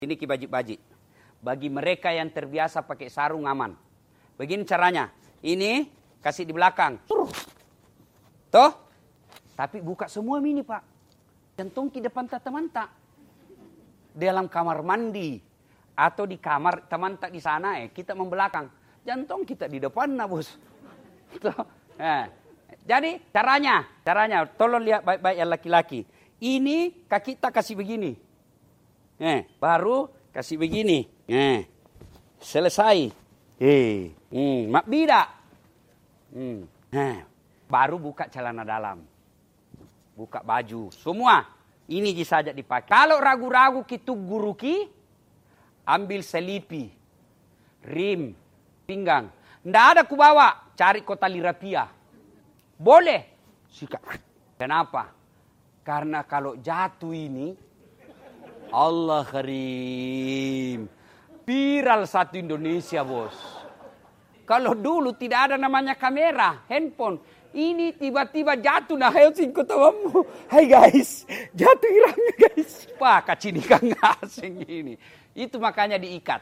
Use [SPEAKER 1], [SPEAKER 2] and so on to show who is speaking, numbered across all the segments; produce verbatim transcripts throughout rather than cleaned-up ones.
[SPEAKER 1] Ini kibajik-bajik. Bagi mereka yang terbiasa pakai sarung aman. Begini caranya. Ini kasih di belakang. Toh? Tapi buka semua mini Pak. Jantung di depan teman-teman. Dalam kamar mandi. Atau di kamar teman tak di sana eh. Kita membelakang. Jantung kita di depan nah bos. Toh? Eh. Jadi caranya. Caranya. Tolong lihat baik-baik yang laki-laki. Ini kaki kita kasih begini. Eh, baru kasih begini. Eh, selesai. Eh, hmm, mak bida. Hmm, eh, baru buka celana dalam. Buka baju. Semua. Ini saja dipakai. Kalau ragu-ragu kita guru ki, ambil selipi. Rim. Pinggang. Nggak ada ku bawa. Cari kotali rapia. Boleh. Sikat. Kenapa? Karena kalau jatuh ini, Allah karim. Viral satu Indonesia bos. Kalau dulu tidak ada namanya kamera, handphone. Ini tiba-tiba jatuh nah Helsinki tawamu. Hai guys, jatuh hilangnya guys. Pak kacini kang asing ini. Itu makanya diikat.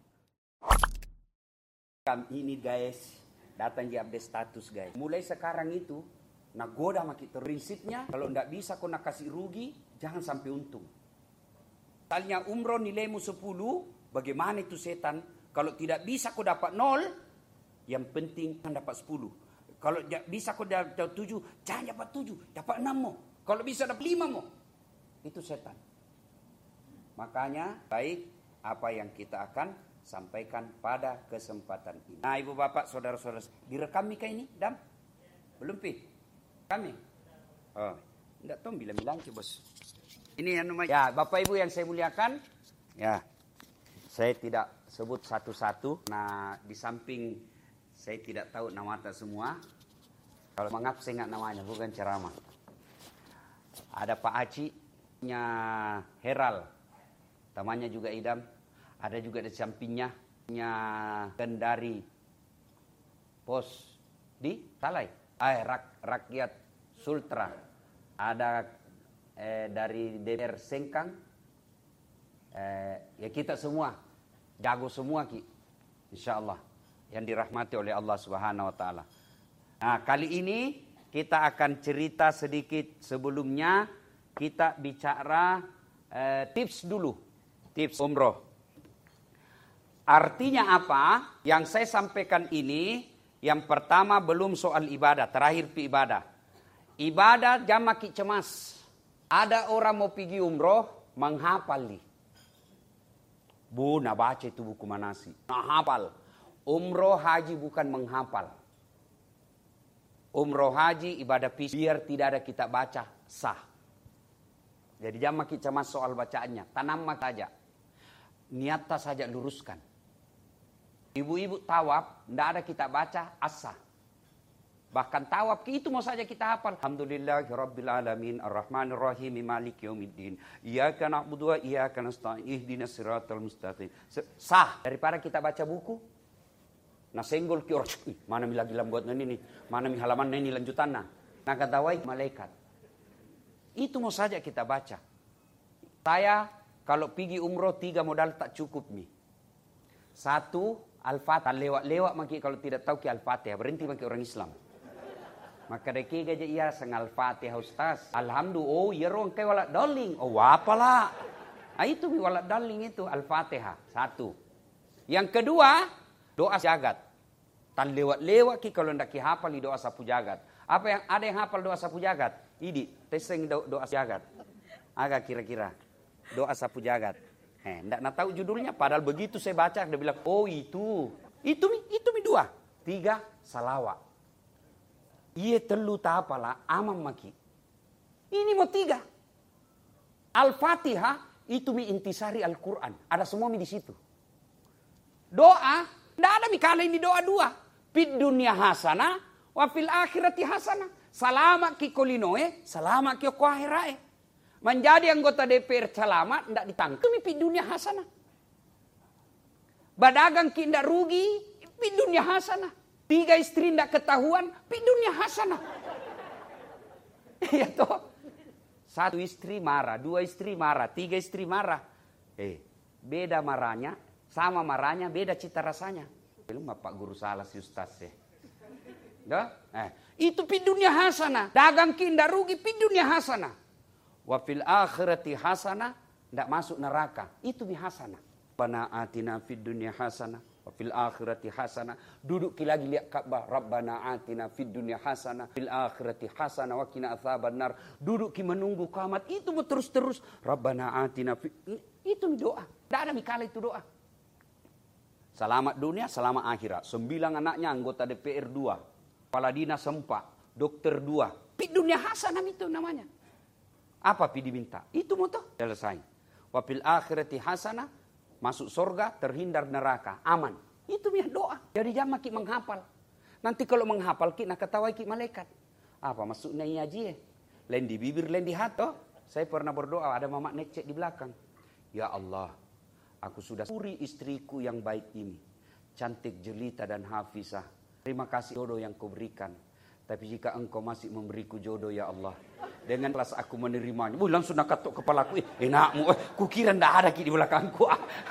[SPEAKER 1] Ini guys, datang di update status guys. Mulai sekarang itu, nah goda makin prinsipnya. Kalau ndak bisa kau nak kasih rugi, jangan sampai untung. Misalnya umroh nilaimu sepuluh, bagaimana itu setan? Kalau tidak bisa kau dapat nol, yang penting kan dapat sepuluh. Kalau bisa kau dapat tujuh, jangan dapat tujuh, dapat enam mo. Kalau bisa dapat lima mo. Itu setan. Makanya baik apa yang kita akan sampaikan pada kesempatan ini. Nah ibu bapak saudara-saudara, direkam kah ini? Dam? Belum pi? Kami? Oh, enggak tahu bilang-bilang sih bos. Ini yang namanya. Ya, Bapak Ibu yang saya muliakan. Ya, saya tidak sebut satu-satu. Nah, di samping saya tidak tahu nama tak semua. Kalau mengap saya ingat namanya, bukan ceramah. Ada Pak Aci, nya Heral. Temannya juga Idam. Ada juga di sampingnya, nya Kendari. Pos di Talai. Eh, rak, rakyat Sultra. Ada Eh, dari D P R Sengkang, eh, ya kita semua jago semua ki, insya Allah yang dirahmati oleh Allah Subhanahu Wa Taala. Nah kali ini kita akan cerita sedikit sebelumnya kita bicara eh, tips dulu, tips umroh. Artinya apa? Yang saya sampaikan ini, yang pertama belum soal ibadah, terakhir pi ibadah. Ibadah jangan makin cemas. Ada orang mau pergi umroh, menghafal nih. Bu, nak baca itu buku manasi. Menghafal. Umroh haji bukan menghafal. Umroh haji ibadah fisik. Biar tidak ada kita baca, sah. Jadi jangan makin cemas soal bacaannya. Tanam saja. Niatnya saja luruskan. Ibu-ibu tawaf, tidak ada kita baca, asah. Bahkan tawaf itu mau saja kita hafal. Alhamdulillahirabbil alamin arrahmanir rahim maliki yaumiddin. Iyyaka na'budu wa iyyaka nasta'in ihdinas siratal mustaqim. Sah daripada kita baca buku. Nah senggol ki orang, mana mi lagi lambuat ini nih, mana mi halaman ini lanjutannya. Nah kata wai malaikat. Itu mau saja kita baca. Saya kalau pergi umroh tiga modal tak cukup nih. Satu Al-Fatihah lewat-lewat maki kalau tidak tahu ki Al-Fatihah berhenti maki orang Islam. Maka deki gaja iya sang Al-Fatihah Ustaz. Alhamdulillah, oh iya rong kayak walak daling. Oh apalah. Nah itu walak daling itu Al-Fatihah. Satu. Yang kedua, doa jagat. Tan lewat-lewat ki kalau ndak ki hafal di doa sapu jagat. Apa yang ada yang hafal doa sapu jagat? Idi, teseng do, doa jagat. Agak kira-kira. Doa sapu jagat. Eh, ndak nak tahu judulnya padahal begitu saya baca dia bilang, "Oh itu. Itu mi, itu mi dua." Tiga, salawat. Iya telu tapalah amam maki. Ini mau tiga. Al-Fatihah itu mi intisari Al-Quran. Ada semua mi di situ. Doa, tidak ada mi kala ini doa dua. Fid dunya hasanah, wa fil akhirati hasanah. Selamat ki kolinoe, selamat ki ko akhirae. Menjadi anggota D P R selamat, tidak ditangkap mi fid dunya hasanah. Badagang ki tidak rugi, fid dunya hasanah. Tiga istri tidak ketahuan, pi dunia hasanah. Iya toh. Satu istri marah, dua istri marah, tiga istri marah. Eh, beda marahnya, sama marahnya, beda cita rasanya. Belum Pak Guru salah si Ustaz ya. Dah? Eh, itu pi dunia hasanah. Dagang kinda rugi pi dunia hasanah. Wa fil akhirati hasanah, ndak masuk neraka. Itu bi hasanah. Rabbana atina fid dunya hasanah wa fil akhirati hasanah. Duduk ki lagi lihat Ka'bah. Rabbana atina fid dunya hasanah fil akhirati hasanah wa qina adzabannar. Duduk ki menunggu kiamat. Itu terus-terus Rabbana atina fid. Itu doa. Tidak ada mikala itu doa. Selamat dunia, selamat akhirat. Sembilan anaknya anggota D P R dua. Kepala dinas empat. Dokter dua. Pi dunia hasanah itu namanya. Apa pi diminta? Itu moto. Selesai. Wa fil akhirati hasanah. Masuk surga, terhindar neraka. Aman. Itu punya doa. Jadi jangan ki menghafal. Nanti kalau menghafal ki nak ketawa ki malaikat. Apa maksudnya iya ji? Lain di bibir, lain di hati. Oh, saya pernah berdoa, ada mamak necek di belakang. Ya Allah, aku sudah suri istriku yang baik ini. Cantik, jelita dan hafizah. Terima kasih jodoh yang kau berikan. Tapi jika engkau masih memberiku jodoh ya Allah. Dengan kelas aku menerimanya. Wih, langsung nak katuk kepalaku. Eh, enakmu. Eh, kukira ndak ada ki di belakangku.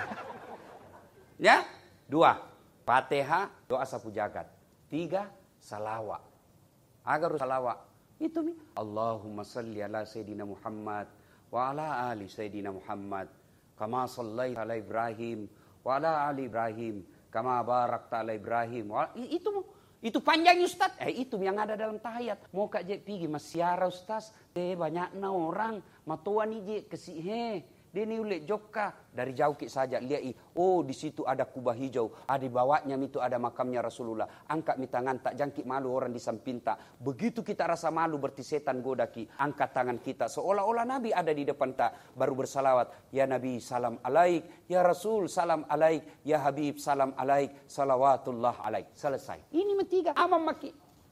[SPEAKER 1] Ya. Dua. Fatihah, doa sapu jagat. Tiga. Salawat. Agar salawat. Itu mi. Allahumma salli ala Sayyidina Muhammad. Wa ala ali Sayyidina Muhammad. Kama sallaita ala Ibrahim. Wa ala ali Ibrahim. Kama barakta ala Ibrahim. Wa... Itu mu. Itu panjang Ustaz. Eh itu yang ada dalam tahiyat. Mau kak je pergi masyara Ustaz. Eh banyak na orang. Matuan ni je kesi he. Dia ni ulik joka. Dari jauh kik saja lihat. Oh di situ ada kubah hijau. Ada di bawahnya itu ada makamnya Rasulullah. Angkat mi tangan tak jangkit malu orang di samping tak. Begitu kita rasa malu berarti setan goda ki. Angkat tangan kita. Seolah-olah Nabi ada di depan tak. Baru bersalawat. Ya Nabi salam alaik. Ya Rasul salam alaik. Ya Habib salam alaik. Salawatullah alaik. Selesai. Ini mentiga. Amam maki.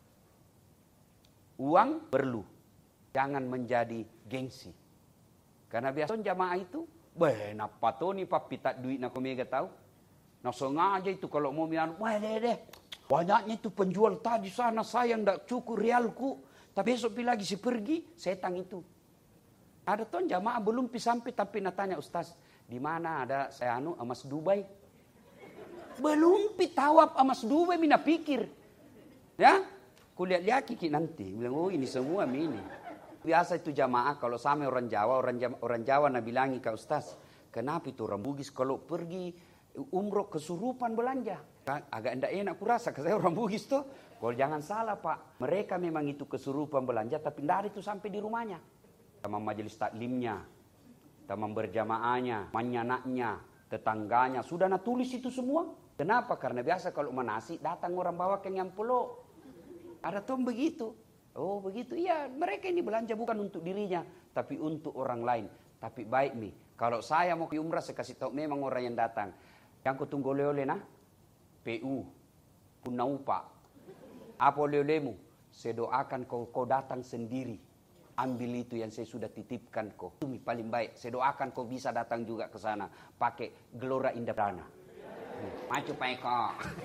[SPEAKER 1] Uang perlu. Jangan menjadi gengsi. Karena biasa jamaah itu, weh, napa tuh nih papi tak duit nak mega tahu? Nah sengaja itu kalau mau mian, weh deh deh, banyaknya itu penjual tadi sana sayang ndak cukup realku, tapi besok pi lagi si pergi, setan itu. Ada tuh jamaah belum pi sampai tapi natanya Ustaz, di mana ada saya anu emas Dubai? Belum pi tawab emas Dubai mina pikir, ya? Kulihat lihat kiki nanti, bilang oh ini semua ini. Biasa itu jamaah kalau sama orang Jawa, orang Jawa, orang Jawa nak bilangi ke Ustaz, kenapa itu orang Bugis kalau pergi umroh kesurupan belanja? Agak enggak enak kurasa, saya orang Bugis tuh. Kalau jangan salah Pak, mereka memang itu kesurupan belanja, tapi tidak ada itu sampai di rumahnya. Teman majelis taklimnya, teman berjamaahnya, manyanaknya, tetangganya, sudah nak tulis itu semua. Kenapa? Karena biasa kalau menasi datang orang bawa ke yang pulau. Ada tuh begitu. Oh begitu, iya mereka ini belanja bukan untuk dirinya, tapi untuk orang lain. Tapi baik nih, kalau saya mau ke umrah saya kasih tahu memang orang yang datang. Yang ku tunggu oleh-oleh nah, P U, Punaupa, apa oleh-olehmu? Saya doakan kau, kau datang sendiri. Ambil itu yang saya sudah titipkan kau. Itu paling baik, saya doakan kau bisa datang juga ke sana. Pakai Gelora Indah Perdana. Maju Pak Eko.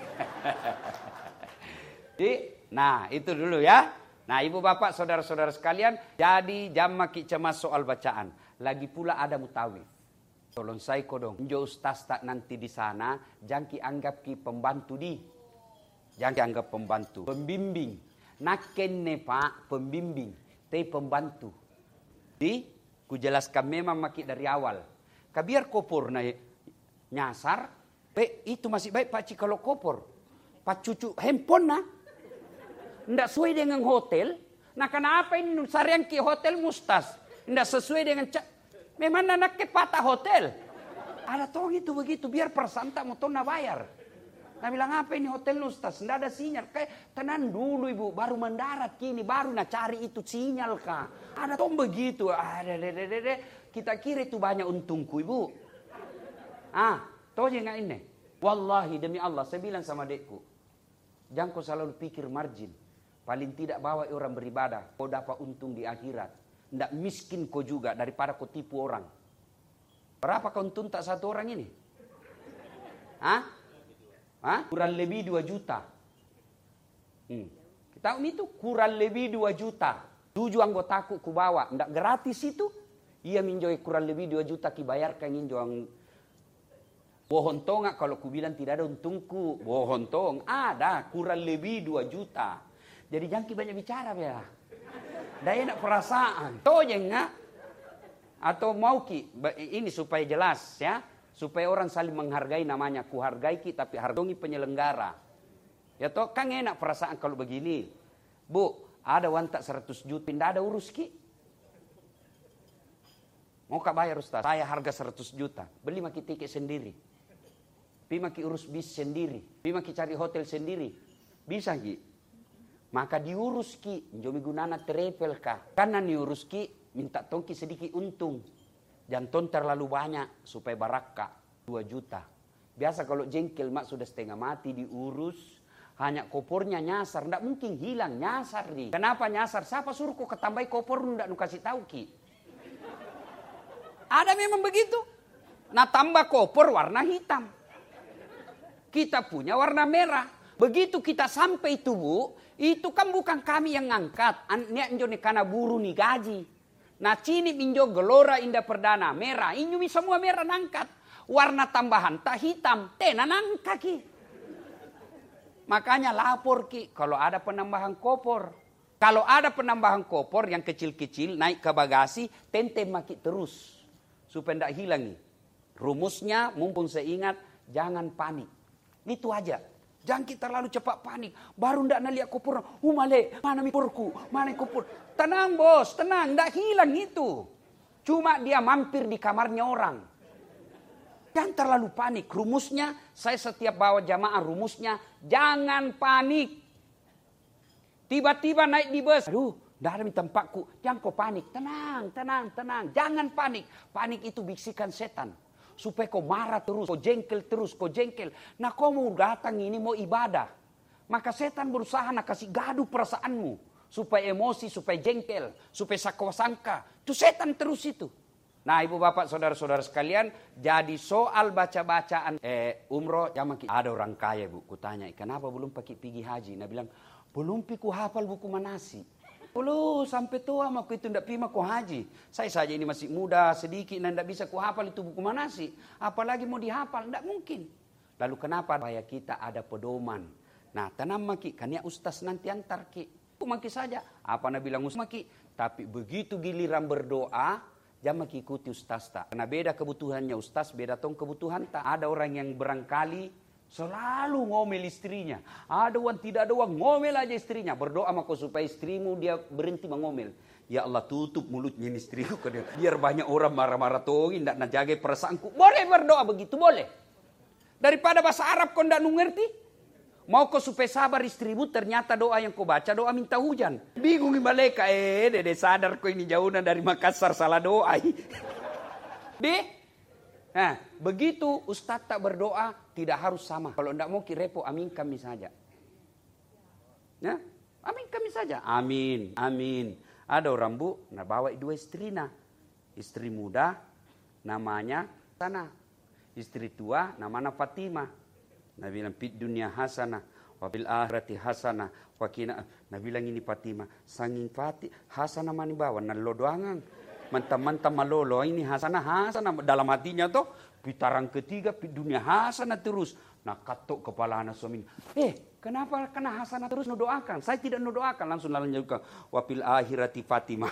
[SPEAKER 1] Nah itu dulu ya. Nah ibu bapak saudara-saudara sekalian, jadi jam maki cemas soal bacaan. Lagi pula ada mutawif. Tolong saya kodong, jo ustaz tak nanti di sana, jangki anggap ki pembantu di. Jangki anggap pembantu. Pembimbing. Naken ne pak, pembimbing. Tapi pembantu. Di, ku jelaskan memang maki dari awal. Kabiar kopor na nyasar, pe itu masih baik pak kalau kopor. Pak cucu handphone na. Tidak sesuai dengan hotel. Nah kenapa ini sarian ke hotel Mustas? Tidak sesuai dengan cak. Memang anak ke patah hotel. Ada tong itu begitu. Biar persanta mau tona bayar. Nah bilang apa ini hotel Mustas? Tidak ada sinyal. Kayak tenan dulu ibu. Baru mendarat kini. Baru nak cari itu sinyal kah. Ada tong begitu. Ada dede. Kita kira itu banyak untungku ibu. Ah. Tahu je nggak ini? Wallahi demi Allah. Saya bilang sama adekku. Jangan kau selalu pikir margin. Paling tidak bawa orang beribadah. Kau dapat untung di akhirat. Tidak miskin kau juga daripada kau tipu orang. Berapa kau untung tak satu orang ini? Hah? Hah? Kurang lebih dua juta. Hmm. Kita tahu itu kurang lebih dua juta. Tujuh anggotaku ku bawa. Tidak gratis itu. Ia minjoi kurang lebih dua juta ki bayarkan injoang Bohong tong kalau ku bilang tidak ada untungku. Bohong tong, ada kurang lebih dua juta. Jadi jangan banyak bicara ya. Daya nak perasaan. Toh enggak. Atau mau ki ini supaya jelas ya, supaya orang saling menghargai namanya. Ku hargai ki tapi hargai penyelenggara. Ya toh kan enak perasaan kalau begini. Bu, ada wantak seratus juta, pindah ada urus ki. Mau kak bayar Ustaz? Saya harga seratus juta. Beli maki tiket sendiri. Pi maki urus bis sendiri. Pi maki cari hotel sendiri. Bisa ki? Maka diurus ki. Jomi gunana travel kah? Karena diurus ki, minta tongki sedikit untung. Jangan terlalu banyak supaya baraka. dua juta. Biasa kalau jengkel mak sudah setengah mati diurus. Hanya kopornya nyasar. Nggak mungkin hilang. Nyasar nih. Kenapa nyasar? Siapa suruh kok ketambahi kopor? Nggak nu kasih tahu ki. Ada memang begitu. Nah tambah kopor warna hitam. Kita punya warna merah. Begitu kita sampai itu bu, itu kan bukan kami yang ngangkat. Niat njoni karena buru nih gaji. Nah cini minjo gelora indah perdana merah. Ini semua merah nangkat. Warna tambahan tak hitam. Tena nangka ki. Makanya lapor ki kalau ada penambahan kopor. Kalau ada penambahan kopor yang kecil-kecil naik ke bagasi, tentem maki terus. Supaya tidak hilang nih. Rumusnya mumpung saya ingat, jangan panik. Itu aja. Jangan kita terlalu cepat panik. Baru tidak naliak kopor. Uh male, mana miporku, mana kopor. Tenang bos, tenang. Tidak hilang itu. Cuma dia mampir di kamarnya orang. Jangan terlalu panik. Rumusnya, saya setiap bawa jamaah rumusnya, jangan panik. Tiba-tiba naik di bus. Aduh. Tidak ada di tempatku. Jangan kau panik. Tenang, tenang, tenang. Jangan panik. Panik itu bisikan setan. Supaya kau marah terus. Kau jengkel terus. Kau jengkel. Nah kau mau datang ini mau ibadah. Maka setan berusaha nak kasih gaduh perasaanmu. Supaya emosi, supaya jengkel. Supaya sakwa-sangka. Itu setan terus itu. Nah ibu bapak saudara-saudara sekalian. Jadi soal baca-bacaan eh, umroh. Ada orang kaya bu. Kutanya kenapa belum pakai pergi haji. Nah bilang belum piku hafal buku manasi. Puluh sampai tua aku itu tidak pima ku haji. Saya saja ini masih muda sedikit dan tidak bisa ku hafal itu buku manasi. Apalagi mau dihafal, tidak mungkin. Lalu kenapa? Supaya kita ada pedoman. Nah tenang maki, kan ya ustaz nanti antar ki. Maki saja. Apa nak bilang ustaz maki? Tapi begitu giliran berdoa, jangan maki ikuti ustaz tak. Karena beda kebutuhannya ustaz, beda tong kebutuhan tak. Ada orang yang barangkali selalu ngomel istrinya. Ada orang tidak ada orang ngomel aja istrinya. Berdoa maka supaya istrimu dia berhenti mengomel. Ya Allah tutup mulutnya istriku. Biar banyak orang marah-marah tuh. Tidak nak jaga perasaanku. Boleh berdoa begitu boleh. Daripada bahasa Arab kau tidak ngerti. Mau kau supaya sabar istrimu. Ternyata doa yang kau baca doa minta hujan. Bingung mereka. Eh dede sadar kau ini jauhnya dari Makassar salah doa. Deh. Nah, begitu Ustadz tak berdoa, tidak harus sama. Kalau tidak mau kirepo, amin kami saja. Ya, amin kami saja. Amin, amin. Ada orang bu, nah bawa dua istri nah. Istri muda, namanya Sana. Istri tua, namanya Fatimah. Nah bilang, pid dunia hasanah, wabil akhirati hasanah, wakina. Nah bilang ini Fatimah, sanging Fatih, hasanah mani bawa, nah lo doangan. Mantam-mantam malolo ini hasanah hasanah dalam hatinya tuh putaran ketiga dunia hasanah terus. Nah katok kepala anak suami. Eh kenapa kena hasanah terus nudoakan? Saya tidak nudoakan langsung lanjutkan wapil akhirati Fatimah.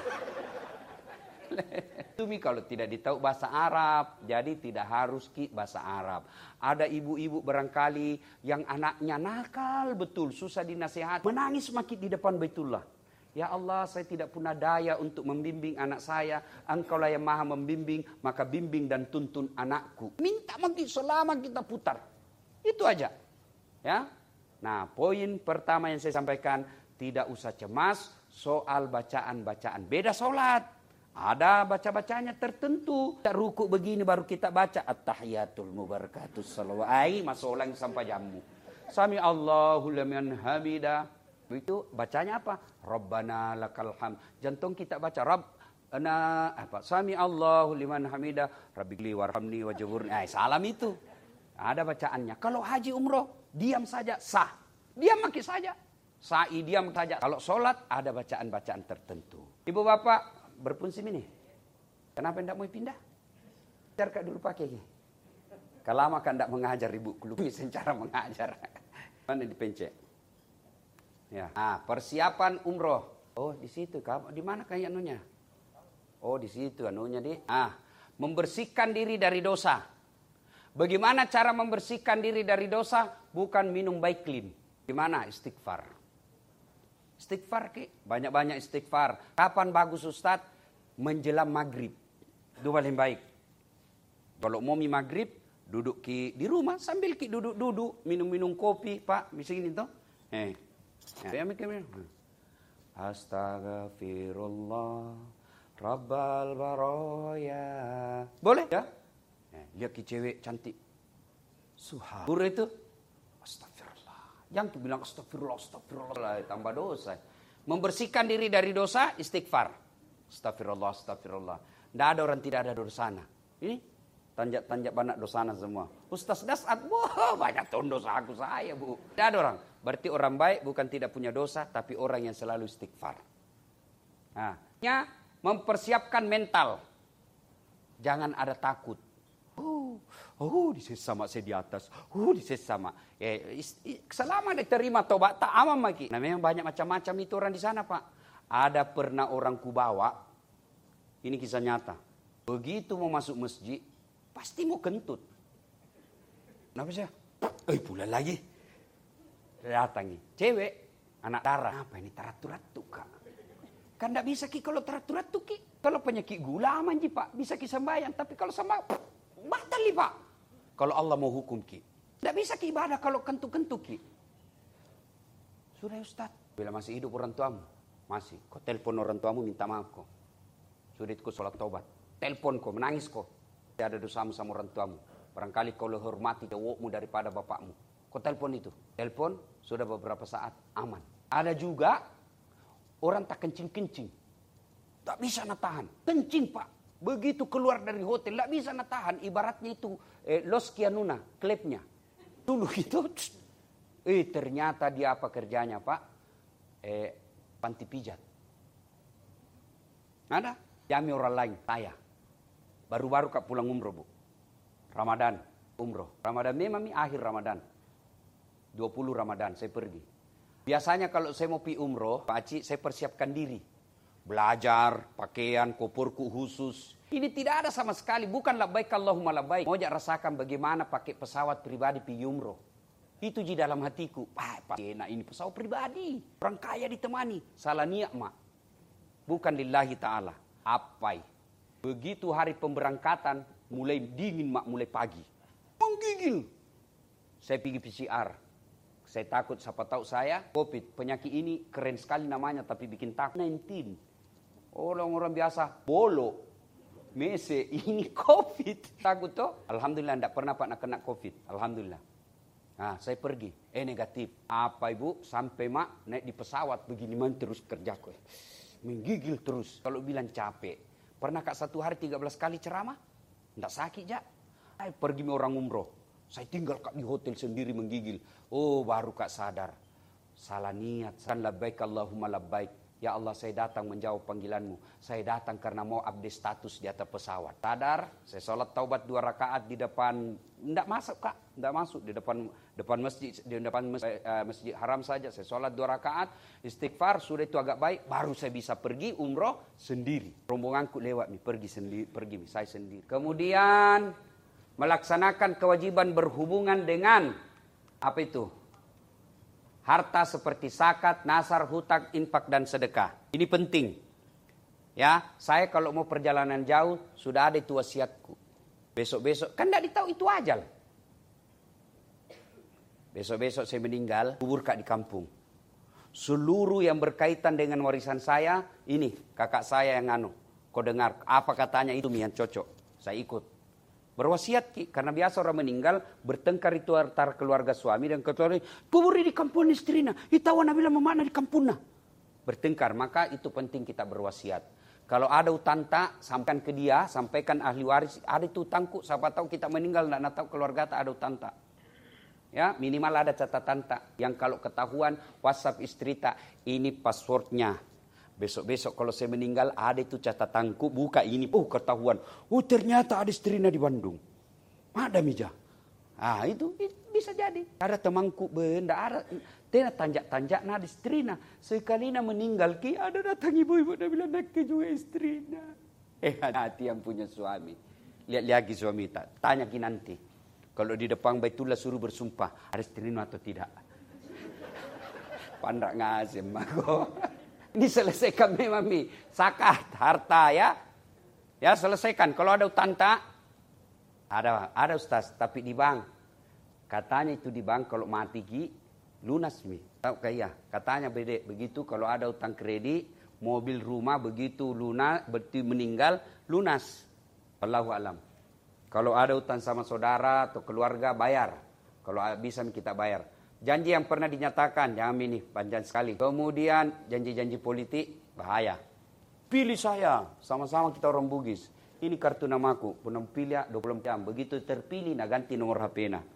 [SPEAKER 1] Tumi kalau tidak ditahu bahasa Arab, jadi tidak harus ki bahasa Arab. Ada ibu-ibu barangkali yang anaknya nakal betul, susah dinasihat, menangis makin di depan Baitullah. Ya Allah, saya tidak punya daya untuk membimbing anak saya. Engkaulah yang maha membimbing, maka bimbing dan tuntun anakku. Minta makin selama kita putar. Itu aja. Ya. Nah, poin pertama yang saya sampaikan, tidak usah cemas soal bacaan-bacaan. Beda sholat. Ada baca-bacanya tertentu. Ruku begini baru kita baca. At-tahiyatul mubarakatus salawat. Ai, masolang sampai jamu. Sami Allahu liman hamidah. Itu bacanya apa? Rabbana lakal hamd. Jantung kita baca Rabbana apa? Sami Allahu liman hamidah, Rabbighfirli warhamni wajburni. Eh, salam itu. Ada bacaannya. Kalau haji umroh, diam saja sah. Diam maki saja. Sa'i diam saja. Kalau sholat ada bacaan-bacaan tertentu. Ibu bapak berpunsim ini. Kenapa tidak mau pindah? Biar kak dulu pakai. Kalau lama kan tidak mengajar ibu, bisa cara mengajar. Mana dipencet? Ya. Ah, persiapan umroh. Oh, di situ. Di mana kayak anunya? Oh, di situ anunya di. Ah, membersihkan diri dari dosa. Bagaimana cara membersihkan diri dari dosa? Bukan minum Baiklin. Gimana? Istighfar. Istighfar ki, banyak-banyak istighfar. Kapan bagus Ustadz? Menjelang maghrib. Itu paling baik. Kalau mau mie maghrib, duduk ki di rumah sambil ki duduk-duduk, minum-minum kopi, Pak, bisa gini toh. Eh. Ya, mikir-mikir. Astagfirullah Rabbal baroya. Boleh ya? Eh, lihat ki cewek cantik. Subhanallah itu. Astagfirullah. Jangan tuh bilang astagfirullah, astagfirullah, tambah dosa. Membersihkan diri dari dosa, istighfar. Astagfirullah, astagfirullah. Tidak ada orang tidak ada dosana. Ini tanjak-tanjak banyak dosana semua. Ustaz Dasat, wah banyak tuh dosa aku saya bu. Tidak ada orang. Berarti orang baik bukan tidak punya dosa, tapi orang yang selalu istighfar. Nah, ya, mempersiapkan mental. Jangan ada takut. Oh, oh disesama saya di atas. Oh disesama. Eh, selama diterima tobat tak aman lagi. Nah memang banyak macam-macam itu orang di sana Pak. Ada pernah orang kubawa. Ini kisah nyata. Begitu mau masuk masjid, pasti mau kentut. Kenapa sih? Eh pulang lagi. Datangi. Cewek, anak darah. Apa ini teratur-atur kak? Kan tidak bisa ki kalau teratur-atur ki. Kalau penyakit gula aman ji Pak. Bisa ki sembahyang. Tapi kalau sama batal li Pak. Kalau Allah mau hukum ki. Tidak bisa ki ibadah kalau kentuk-kentuk ki. Sudah Ustaz. Bila masih hidup orang tuamu. Masih. Kau telepon orang tuamu minta maaf kau. Sudah kau sholat taubat. Telepon kau menangis kau. Tidak ada dosamu sama orang tuamu. Barangkali kau lebih hormati cowokmu daripada bapakmu. Kau telepon itu. Telepon sudah beberapa saat aman. Ada juga orang tak kencing-kencing. Tak bisa natahan. Kencing Pak. Begitu keluar dari hotel. Tak bisa natahan. Ibaratnya itu eh, los kianuna. Klepnya. Dulu itu. Eh ternyata dia apa kerjanya Pak? Eh panti pijat. Ada? Jami orang lain. Saya. Baru-baru kak pulang umroh bu. Ramadan. Umroh. Ramadan memang akhir Ramadan. dua puluh Ramadan saya pergi. Biasanya kalau saya mau pergi umroh, Pak Aci, saya persiapkan diri. Belajar, pakaian, koporku khusus. Ini tidak ada sama sekali. Bukan labbaik Allahumma labbaik. Mau rasakan bagaimana pakai pesawat pribadi pergi umroh. Itu di dalam hatiku. Pak, Pak, enak ini pesawat pribadi. Orang kaya ditemani. Salah niat, Mak. Bukan lillahi ta'ala. Apai. Begitu hari pemberangkatan, mulai dingin, Mak, mulai pagi. Menggigil. Saya pergi P C R. Saya takut siapa tahu saya COVID. Penyakit ini keren sekali namanya tapi bikin takut. sembilan belas. Orang-orang biasa bolo. Mese ini COVID. Takut toh? Alhamdulillah tidak pernah Pak nak kena COVID. Alhamdulillah. Nah, saya pergi. Eh negatif. Apa Ibu? Sampai Mak naik di pesawat begini man terus kerjaku. Menggigil terus. Kalau bilang capek. Pernah Kak satu hari tiga belas kali ceramah? Tidak sakit ya? Saya pergi orang umroh. Saya tinggal Kak di hotel sendiri menggigil. Oh baru Kak sadar. Salah niat. Kan labbaik Allahumma labbaik. Ya Allah saya datang menjawab panggilanmu. Saya datang karena mau update status di atas pesawat. Sadar. Saya sholat taubat dua rakaat di depan. Tidak masuk Kak. Tidak masuk. Di depan depan masjid. Di depan masjid, uh, masjid haram saja. Saya sholat dua rakaat. Istighfar. Sudah itu agak baik. Baru saya bisa pergi umroh sendiri. Rombonganku lewat nih. Pergi sendiri. Pergi saya sendiri. Kemudian melaksanakan kewajiban berhubungan dengan apa itu? Harta seperti zakat, nasar, hutang, infak dan sedekah. Ini penting. Ya, saya kalau mau perjalanan jauh sudah ada itu wasiatku. Besok-besok kan tidak ditahu itu ajal. Besok-besok saya meninggal, kubur Kak di kampung. Seluruh yang berkaitan dengan warisan saya, ini kakak saya yang anu. Kau dengar apa katanya itu yang cocok. Saya ikut. Berwasiat Ki, karena biasa orang meninggal bertengkar itu antara keluarga suami dan keluarga kubur di kampung istrinya, itawa nabila memana di kampungna. Bertengkar, maka itu penting kita berwasiat. Kalau ada utang tak, sampaikan ke dia, sampaikan ahli waris, ada itu utangku, siapa tahu kita meninggal tidak tahu keluarga tak ada utang tak. Ya, minimal ada catatan tak. Yang kalau ketahuan WhatsApp istri tak, ini passwordnya. Besok-besok kalau saya meninggal ada itu catatanku, buka ini, oh ketahuan. Oh ternyata ada istrinya di Bandung. Ada mija. Ah itu bisa jadi. Ada temanku benda ada tena tanjak-tanjak na istrina. Sekali na meninggal ki ada datang ibu-ibu dan bilang nak juga istrina. Eh hati yang punya suami. Lihat lagi suami tak. Tanya ki nanti. Kalau di depan Baitullah suruh bersumpah ada istrina atau tidak. Pandak ngasih mako. Ini selesaikan memang mi. Zakat harta ya. Ya selesaikan. Kalau ada utang tak? Ada, ada Ustaz. Tapi di bank. Katanya itu di bank kalau mati ki lunas mi. Tahu kayak katanya beda begitu kalau ada utang kredit, mobil, rumah begitu lunas, berarti meninggal lunas. Wallahu alam. Kalau ada utang sama saudara atau keluarga bayar. Kalau bisa kita bayar. Janji yang pernah dinyatakan, jangan ini panjang sekali. Kemudian janji-janji politik bahaya. Pilih saya, sama-sama kita orang Bugis. Ini kartu namaku, pernah pilih dua puluh jam. Begitu terpilih, nah ganti nomor H P na.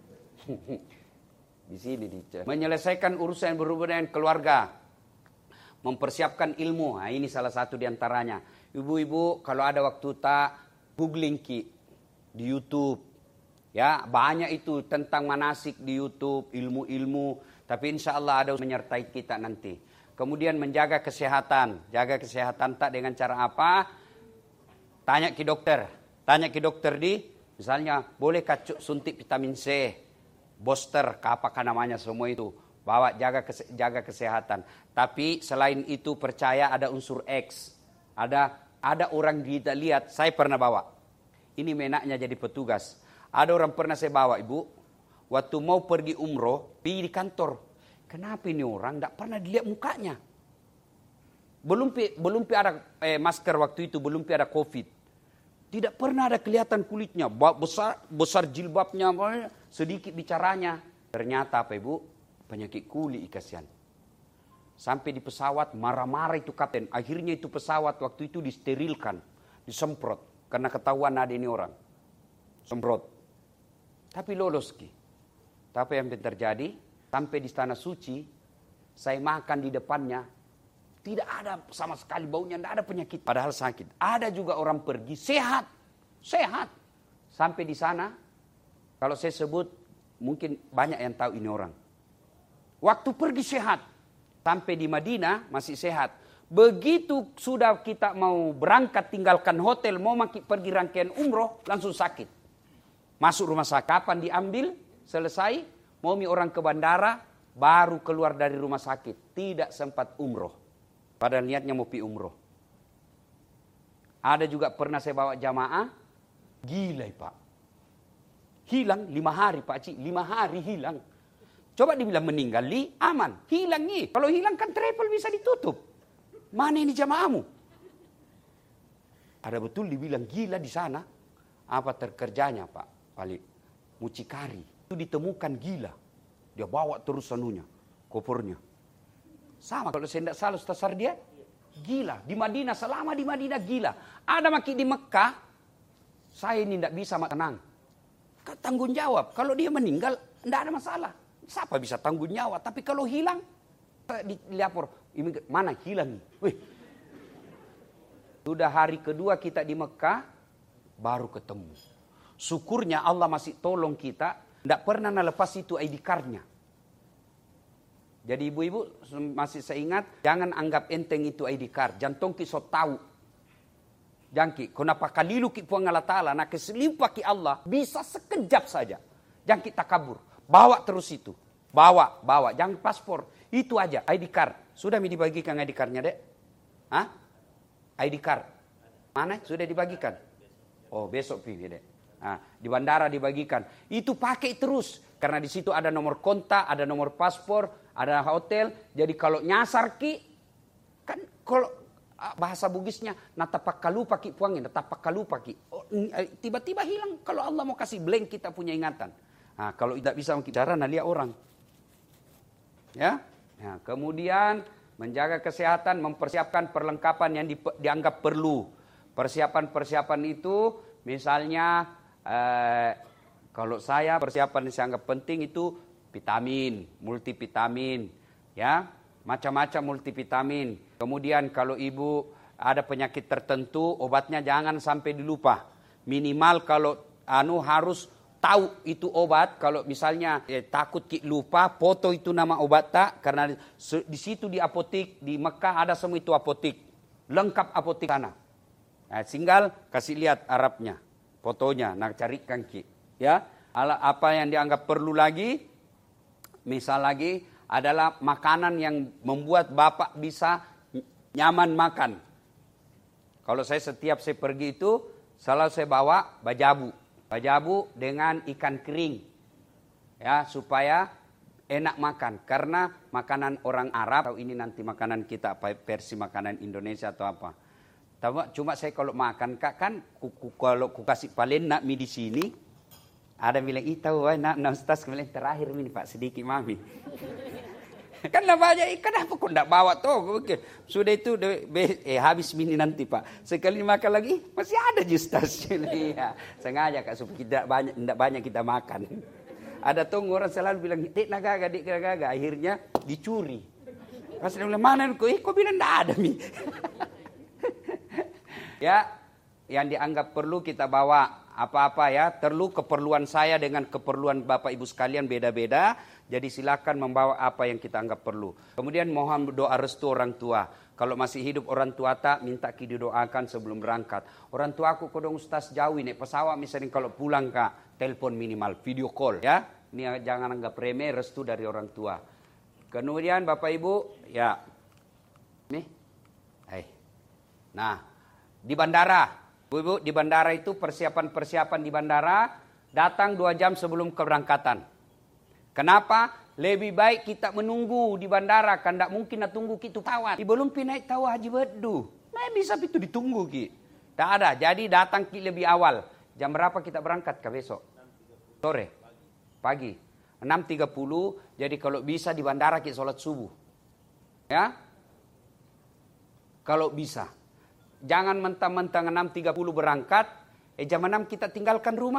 [SPEAKER 1] Di sini dice. Menyelesaikan urusan yang berhubungan dengan keluarga. Mempersiapkan ilmu. Nah, ini salah satu diantaranya. Ibu-ibu kalau ada waktu tak googling ki di YouTube. Ya, banyak itu tentang manasik di YouTube, ilmu-ilmu. Tapi insya Allah ada menyertai kita nanti. Kemudian menjaga kesehatan. Jaga kesehatan tak dengan cara apa? Tanya ke dokter. Tanya ke dokter di, misalnya boleh kacuk suntik vitamin C. Booster, apakah namanya semua itu. Bawa jaga kese, jaga kesehatan. Tapi selain itu percaya ada unsur X. Ada ada orang kita lihat, saya pernah bawa. Ini menaknya jadi petugas. Ada orang pernah saya bawa ibu. Waktu mau pergi umroh, pergi di kantor. Kenapa ini orang tidak pernah dilihat mukanya? Belum belum ada eh, masker waktu itu, belum ada COVID. Tidak pernah ada kelihatan kulitnya, besar besar jilbabnya, sedikit bicaranya. Ternyata apa ibu? Penyakit kulit kasihan. Sampai di pesawat marah-marah itu kapten. Akhirnya itu pesawat waktu itu disterilkan, disemprot karena ketahuan ada ini orang. Semprot. Tapi lolos ki. Tapi yang terjadi sampai di tanah suci, saya makan di depannya. Tidak ada sama sekali baunya, tidak ada penyakit. Padahal sakit. Ada juga orang pergi sehat. Sehat. Sampai di sana, kalau saya sebut, mungkin banyak yang tahu ini orang. Waktu pergi sehat. Sampai di Madinah masih sehat. Begitu sudah kita mau berangkat tinggalkan hotel, mau pergi rangkaian umroh, langsung sakit. Masuk rumah sakit. Kapan diambil? Selesai. Mau mi orang ke bandara, baru keluar dari rumah sakit. Tidak sempat umroh. Padahal niatnya mau pi umroh. Ada juga pernah saya bawa jamaah. Gila Pak. Hilang lima hari Pak Cik. Lima hari hilang. Coba dibilang meninggal li aman. Hilang nih. Kalau hilang kan travel bisa ditutup. Mana ini jamaahmu? Ada betul dibilang gila di sana. Apa terkerjanya Pak? Paling mucikari. Itu ditemukan gila. Dia bawa terus sanunya. Kopernya. Sama kalau saya tidak salah Ustaz Sardia, gila. Di Madinah, selama di Madinah gila. Ada maki di Mekah, saya ini tidak bisa tenang. Tanggung jawab. Kalau dia meninggal, tidak ada masalah. Siapa bisa tanggung jawab? Tapi kalau hilang, dilapor. Mana hilang? Wih. Sudah hari kedua kita di Mekah, baru ketemu. Syukurnya Allah masih tolong kita. Tidak pernah lepas itu I D card-nya. Jadi ibu-ibu masih saya ingat, jangan anggap enteng itu I D card. Jantung ki so tahu. Jangki, kenapa kalilu ki puang Allah Ta'ala, nak keselimpa ki Allah, bisa sekejap saja. Jangki takabur. Bawa terus itu. Bawa, bawa. Jangan paspor. Itu aja, I D card. Sudah mi dibagikan I D card-nya, Dek? Hah? I D card. Mana? Sudah dibagikan? Oh, besok pilih, Dek. Nah, di bandara dibagikan. Itu pakai terus. Karena di situ ada nomor kontak, ada nomor paspor, ada hotel. Jadi kalau nyasar ki, kan kalau bahasa Bugisnya, natapak kalupa ki puangin, natapak kalupa ki. Oh, tiba-tiba hilang. Kalau Allah mau kasih blank kita punya ingatan. Nah, kalau tidak bisa bicara, nah lihat orang. Ya. Nah, kemudian menjaga kesehatan, mempersiapkan perlengkapan yang di, dianggap perlu. Persiapan-persiapan itu, misalnya, eh, kalau saya persiapan yang saya anggap penting itu vitamin, multivitamin, ya, macam-macam multivitamin. Kemudian kalau ibu ada penyakit tertentu, obatnya jangan sampai dilupa. Minimal kalau anu harus tahu itu obat. Kalau misalnya eh, takut ki lupa, foto itu nama obat tak. Karena di situ di apotik, di Mekah ada semua itu apotik. Lengkap apotik sana. Nah, tinggal kasih lihat Arabnya, fotonya, nah carikan ki. Ya, apa yang dianggap perlu lagi, misal lagi adalah makanan yang membuat bapak bisa nyaman makan. Kalau saya setiap saya pergi itu, selalu saya bawa bajabu. Bajabu dengan ikan kering. Ya, supaya enak makan. Karena makanan orang Arab, atau ini nanti makanan kita, apa versi makanan Indonesia atau apa. Cuma saya kalau makan, kak kan, kuku, kalau ku kasih palen nak mie di sini, ada bilang, ih tahu, nak, nak Ustaz, bilang terakhir ini Pak, sedikit mami. Kan lah banyak, kenapa kok enggak bawa tuh? Oke. Sudah itu eh habis mini nanti Pak. Sekali makan lagi masih ada Ustaz. Ya, sengaja Kak supaya tidak banyak tidak banyak kita makan. Ada tuh orang selalu bilang, "Dik nagaga, dik nagaga." Akhirnya dicuri. Pas dia bilang, "Mana kok?" Eh, kok bilang enggak ada mie. Ya, yang dianggap perlu kita bawa apa-apa ya, perlu keperluan saya dengan keperluan Bapak Ibu sekalian beda-beda. Jadi silakan membawa apa yang kita anggap perlu. Kemudian mohon doa restu orang tua. Kalau masih hidup orang tua tak, minta ki didoakan sebelum berangkat. Orang tua aku kodong Ustaz jauh naik pesawat misalnya kalau pulang Kak, telepon minimal, video call ya. Ini jangan anggap remeh, restu dari orang tua. Kemudian Bapak Ibu, ya. Nih. Hai. Nah, di bandara. Bu Ibu, di bandara itu persiapan-persiapan di bandara datang dua jam sebelum keberangkatan. Kenapa? Lebih baik kita menunggu di bandara. Kan tidak mungkin nak tunggu kita tawat. Belum naik tahu Haji Bedu. Nah bisa itu ditunggu ki. Tak ada. Jadi datang ki lebih awal. Jam berapa kita berangkat ke besok? Sore. Pagi. enam tiga puluh. Jadi kalau bisa di bandara kita sholat subuh. Ya. Kalau bisa. Jangan mentang-mentang enam tiga puluh berangkat. Eh jam enam kita tinggalkan rumah.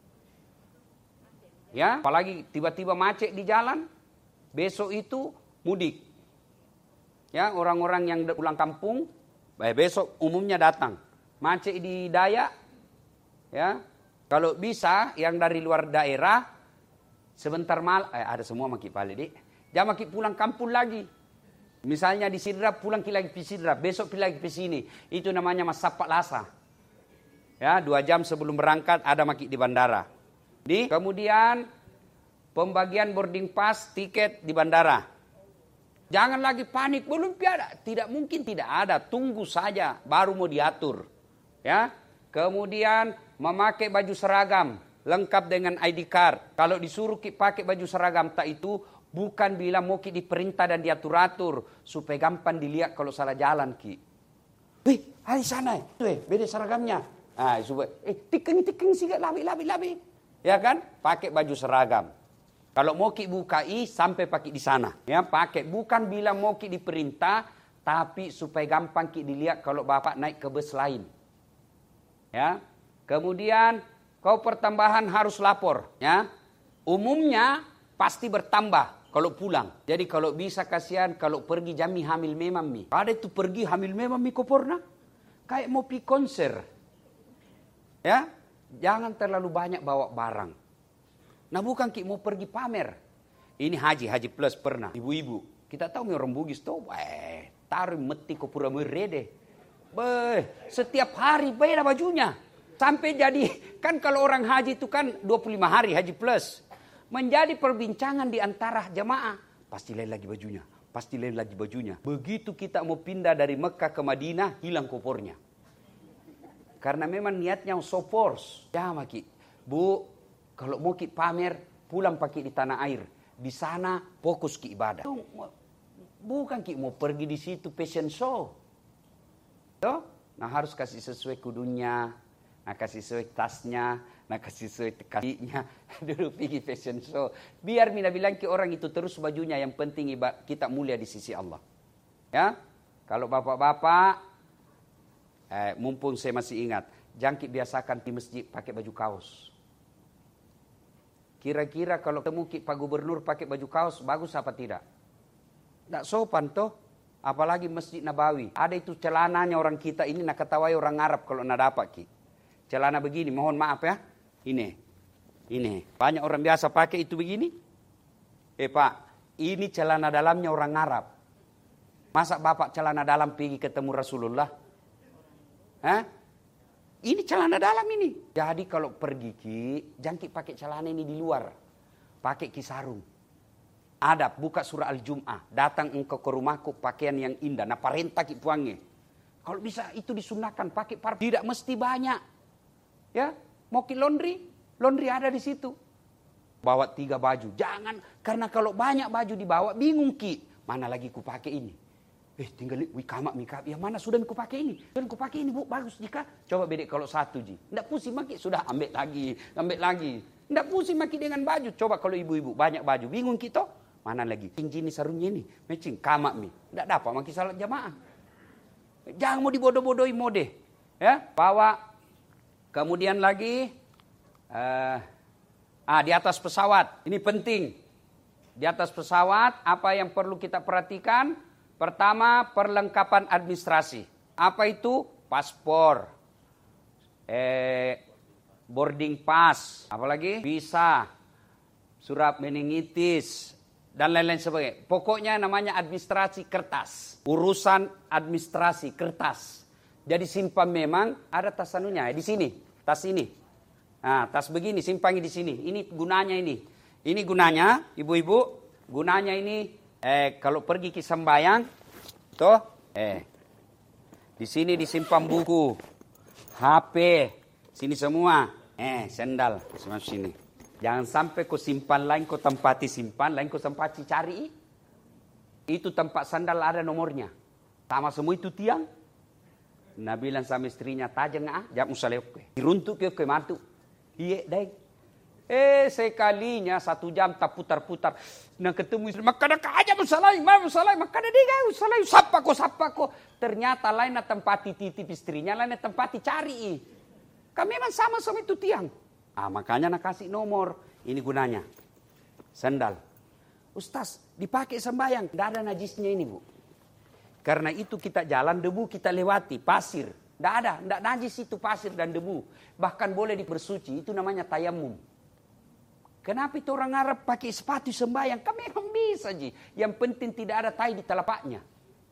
[SPEAKER 1] Ya, apalagi tiba-tiba macet di jalan, besok itu mudik. Ya, orang-orang yang pulang kampung, eh, besok umumnya datang. Macet di Dayak, ya. Kalau bisa yang dari luar daerah, sebentar mal, eh, ada semua maki balik dik. Jangan maki pulang kampung lagi. Misalnya di Sidrap pulang ki lagi ke Sidrap, besok pi lagi ke sini. Itu namanya masapak lasa. Ya, dua jam sebelum berangkat ada maki di bandara. Di kemudian pembagian boarding pass tiket di bandara. Jangan lagi panik, belum ada. Tidak mungkin tidak ada, tunggu saja baru mau diatur. Ya. Kemudian memakai baju seragam lengkap dengan I D card. Kalau disuruh pakai baju seragam tak itu bukan bilang mau ki diperintah dan diatur-atur supaya gampang dilihat kalau salah jalan ki. Wih, hari sana itu eh beda seragamnya. Ah, supaya eh tiking-tiking sih labi-labi-labi. Ya kan? Pakai baju seragam. Kalau mau ki bukai sampai pakai di sana. Ya, pakai bukan bilang mau ki diperintah, tapi supaya gampang ki dilihat kalau bapak naik ke bus lain. Ya. Kemudian kau pertambahan harus lapor, ya. Umumnya pasti bertambah kalau pulang. Jadi kalau bisa kasihan kalau pergi jami hamil memang mi. Ada itu pergi hamil memang mi koporna. Kayak mau pi konser. Ya. Jangan terlalu banyak bawa barang. Nah bukan ki mau pergi pamer. Ini haji, haji plus pernah. Ibu-ibu. Kita tahu orang Bugis tuh. Eh, taruh meti ko pura merede. Beh, setiap hari beda bajunya. Sampai jadi, kan kalau orang haji itu kan dua puluh lima hari haji plus. Menjadi perbincangan di antara jamaah. Pasti lain lagi bajunya. Pasti lain lagi bajunya. Begitu kita mau pindah dari Mekah ke Madinah, hilang kopornya. Karena memang niatnya so force. Ya maki, bu, kalau mau ki pamer, pulang pakai di tanah air. Di sana fokus ki ibadah. Bukan ki mau pergi di situ fashion show. Tuh, nah harus kasih sesuai kudunya, nah kasih sesuai tasnya, nah kasih sesuai kakinya. Dulu pergi fashion show. Biar mina bilang ki orang itu terus bajunya. Yang penting kita mulia di sisi Allah. Ya, kalau bapak-bapak. Eh, mumpung saya masih ingat, jangkit biasakan di masjid pakai baju kaos. Kira-kira kalau temu Pak Gubernur pakai baju kaos, bagus apa tidak? Tidak sopan toh. Apalagi Masjid Nabawi. Ada itu celananya orang kita ini nak ketawai orang Arab kalau nak dapat ki. Celana begini, mohon maaf ya. Ini. Ini, banyak orang biasa pakai itu begini. Eh Pak, ini celana dalamnya orang Arab. Masa Bapak celana dalam pergi ketemu Rasulullah? Hah? Ini celana dalam ini. Jadi kalau pergi Ki, jangan Ki pakai celana ini di luar. Pakai Ki sarung. Adab, buka surah Al-Jum'ah. Datang engkau ke rumahku pakaian yang indah. Nah parenta Ki puangnya. Kalau bisa itu disunahkan pakai parfum. Tidak mesti banyak. Ya, mau Ki laundry? Laundry ada di situ. Bawa tiga baju. Jangan, karena kalau banyak baju dibawa, bingung Ki. Mana lagi ku pakai ini? Eh, tinggal wih kamak mika. Ya mana sudah ku pakai ini? Sudah ku pakai ini, Bu. Bagus jika. Coba bedek kalau satu Ji. Nggak pusing maki. Sudah ambil lagi, ambil lagi. Nggak pusing maki dengan baju. Coba kalau ibu-ibu banyak baju, bingung kita. Mana lagi? Tinggi ini sarungnya ini. Matching kamak mi. Nggak dapat maki salat jamaah. Jangan mau dibodoh-bodohi mode. Ya, bawa. Kemudian lagi Uh, ah di atas pesawat, ini penting. Di atas pesawat apa yang perlu kita perhatikan? Pertama, perlengkapan administrasi. Apa itu? Paspor, eh, boarding pass, apalagi visa, surat meningitis dan lain-lain sebagainya. Pokoknya namanya administrasi kertas. Urusan administrasi kertas. Jadi simpan memang ada tas anunya di sini, tas ini. Nah, tas begini simpangi di sini. Ini gunanya ini. Ini gunanya, ibu-ibu, gunanya ini eh kalau pergi ke sembayang, toh, eh di sini disimpan buku, H P, sini semua, eh sendal, semua sini. Jangan sampai kau simpan lain kau tempati simpan, lain kau tempati cari. Itu tempat sandal ada nomornya. Sama semua itu tiang. Nah bilang sama istrinya, tajang ah, jam usaleuke. Diruntuk ke ke mantu. Iya, dai. Eh, sekalinya satu jam tak putar-putar. Nah ketemu istri, maka ada aja masalah, masalah, maka ada dia masalah, sapa ko, sapa ko. Ternyata lain na tempati titip istrinya, lain na tempati cari. Kami memang sama-sama itu tiang. Ah, makanya nak kasih nomor. Ini gunanya. Sandal. Ustaz, dipakai sembayang. Tidak ada najisnya ini, Bu. Karena itu kita jalan debu, kita lewati pasir. Tidak ada, tidak najis itu pasir dan debu. Bahkan boleh dibersuci, itu namanya tayamum. Kenapa itu orang Arab pakai sepatu sembahyang? Kan memang bisa Ji. Yang penting tidak ada tai di telapaknya.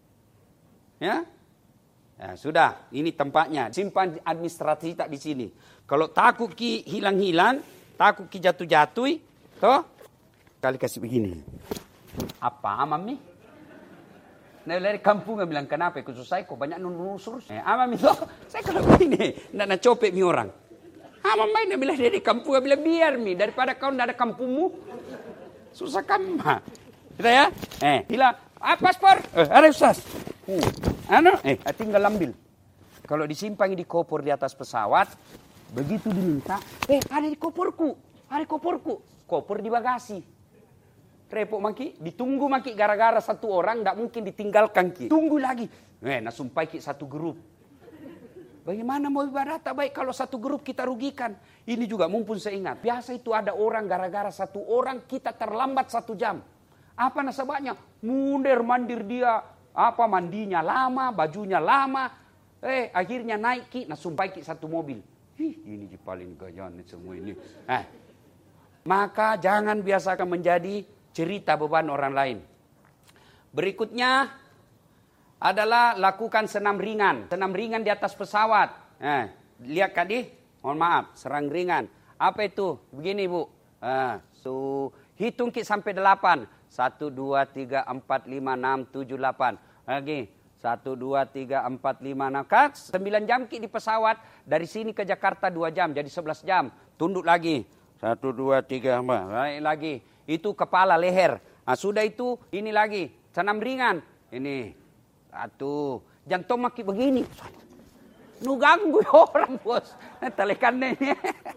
[SPEAKER 1] Ya? Ya sudah, ini tempatnya. Simpan administrasi tak di sini. Kalau takut ki hilang-hilang, takut ki jatuh-jatuh, toh kali kasih begini. Apa amam nih? Nah, dari kampung bilang kenapa? Khusus saya kok banyak nunusur. Eh, amam itu, saya kalau begini, nak nak copek mi orang. Amam main bilang dari kampung, bilang biar mi daripada kau ndak ada kampungmu, susah kamma. Kita ya, eh, hilang. Ah, paspor, eh, ada Ustaz. Uh, anu, eh, tinggal ambil. Kalau disimpan di koper di atas pesawat, begitu diminta, eh, ada di koperku, ada di koperku, koper di bagasi. Repot maki, ditunggu maki gara-gara satu orang tidak mungkin ditinggalkan ki. Tunggu lagi. Eh, nak sumpai ki satu grup. Bagaimana mau ibadah tak baik kalau satu grup kita rugikan? Ini juga mumpun saya ingat. Biasa itu ada orang gara-gara satu orang kita terlambat satu jam. Apa nasabahnya? Mundur mandir dia. Apa mandinya lama, bajunya lama. Eh, akhirnya naik ki, nak sumpai ki satu mobil. Ih, ini paling gaya semua ini. Eh, maka jangan biasakan menjadi cerita beban orang lain. Berikutnya adalah lakukan senam ringan. Senam ringan di atas pesawat. Eh, lihat kadi, mohon maaf, serang ringan. Apa itu? Begini Bu. Eh, so, hitung ki sampai delapan. Satu, dua, tiga, empat, lima, enam, tujuh, delapan. Lagi. Satu, dua, tiga, empat, lima, enam. Kan sembilan jam ki di pesawat. Dari sini ke Jakarta dua jam. Jadi sebelas jam. Tunduk lagi. Satu, dua, tiga, empat. Naik lagi. Itu kepala leher. Nah, sudah itu ini lagi senam ringan. Ini satu jantung maki begini. Nu ganggu orang bos. Telekannya ini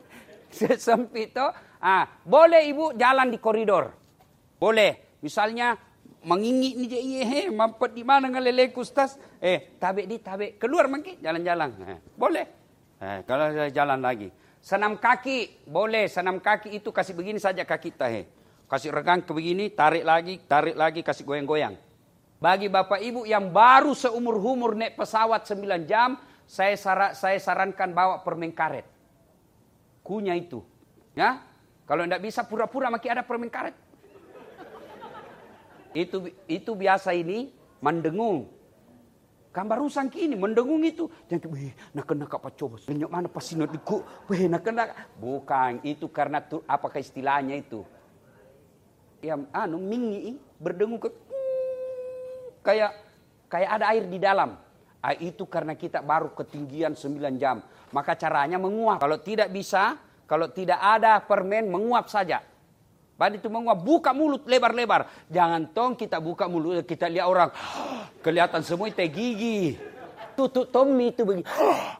[SPEAKER 1] sempit toh. Ah, boleh ibu jalan di koridor. Boleh. Misalnya mengingit ni je eh mampet di mana ngalele Ustaz. Eh, tabe di tabe. Keluar maki jalan-jalan. Eh, boleh. Eh, kalau jalan lagi. Senam kaki, boleh. Senam kaki itu kasih begini saja kaki tahe. Kasih regang ke begini, tarik lagi, tarik lagi, kasih goyang-goyang. Bagi bapak ibu yang baru seumur-umur naik pesawat sembilan jam, saya, sar saya sarankan bawa permen karet. Kunyah itu. Ya, Kalau tidak bisa pura-pura makin ada permen karet. Itu itu biasa ini mendengung. Kan barusan kini mendengung itu. Jangan weh nak kena apa coba. Senyap mana pasti nak diku. Weh nak kena. Bukan itu karena tu, apakah istilahnya itu? Yang anu mingi berdengung ke kayak kayak ada air di dalam. Ah, itu karena kita baru ketinggian sembilan jam. Maka caranya menguap. Kalau tidak bisa, kalau tidak ada permen menguap saja. Pada itu menguap, buka mulut lebar-lebar. Jangan tong kita buka mulut, kita lihat orang kelihatan semua teh gigi. Tutup Tommy itu begini.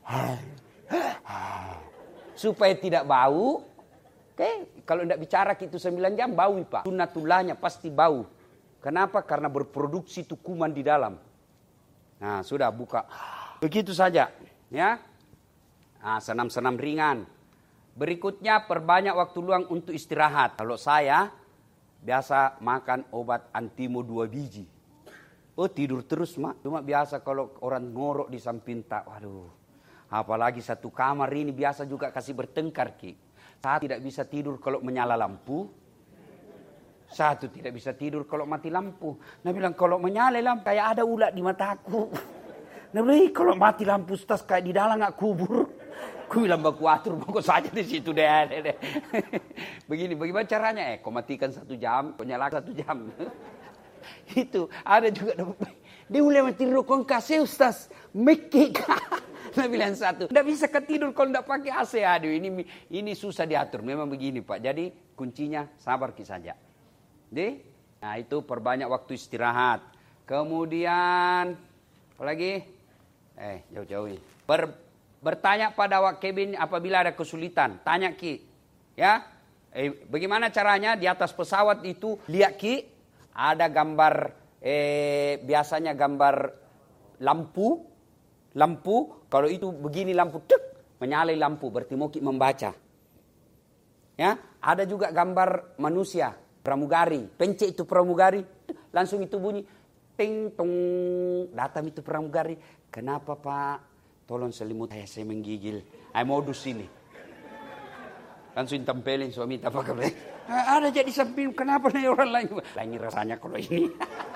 [SPEAKER 1] Supaya tidak bau. Oke, kalau tidak bicara itu sembilan jam bau, Pak. Sunnatullahnya pasti bau. Kenapa? Karena berproduksi itu kuman di dalam. Nah, sudah buka. Begitu saja, ya. Nah, senam-senam ringan. Berikutnya perbanyak waktu luang untuk istirahat. Kalau saya biasa makan obat antimo dua biji. Oh tidur terus mak. Cuma biasa kalau orang ngorok di samping tak. Waduh. Apalagi satu kamar ini biasa juga kasih bertengkar ki. Saya tidak bisa tidur kalau menyala lampu. Satu tidak bisa tidur kalau mati lampu. Nah bilang kalau menyala lampu kayak ada ulat di mataku. Nah bilang kalau mati lampu tas kayak di dalam nggak kubur. Aku bilang baku atur, baku saja di situ deh. deh. Begini, bagaimana caranya? Eh, kau matikan satu jam, kau nyalakan satu jam. Itu ada juga. Dia mulai mati rokok kasih Ustaz, mekik. Nah bilang satu, tidak bisa ketidur kalau tidak pakai A C. Aduh, ini ini susah diatur. Memang begini Pak. Jadi kuncinya sabar saja. Jadi, nah itu perbanyak waktu istirahat. Kemudian, apa lagi? Eh, jauh-jauh ini. Per Bertanya pada awak kabin apabila ada kesulitan. Tanya Ki. Ya. Eh, bagaimana caranya di atas pesawat itu lihat Ki. Ada gambar. Eh, biasanya gambar lampu. Lampu. Kalau itu begini lampu. Tuk, menyalai lampu. Berarti mau Ki membaca. Ya. Ada juga gambar manusia. Pramugari. Pencet itu pramugari. Langsung itu bunyi. Ting tong. Datang itu pramugari. Kenapa Pak? Tolong selimut saya, saya menggigil. Ay modus ini. Langsung tempelin suami tak pakai. Ada jadi samping, kenapa nih orang lain? Lain rasanya kalau ini.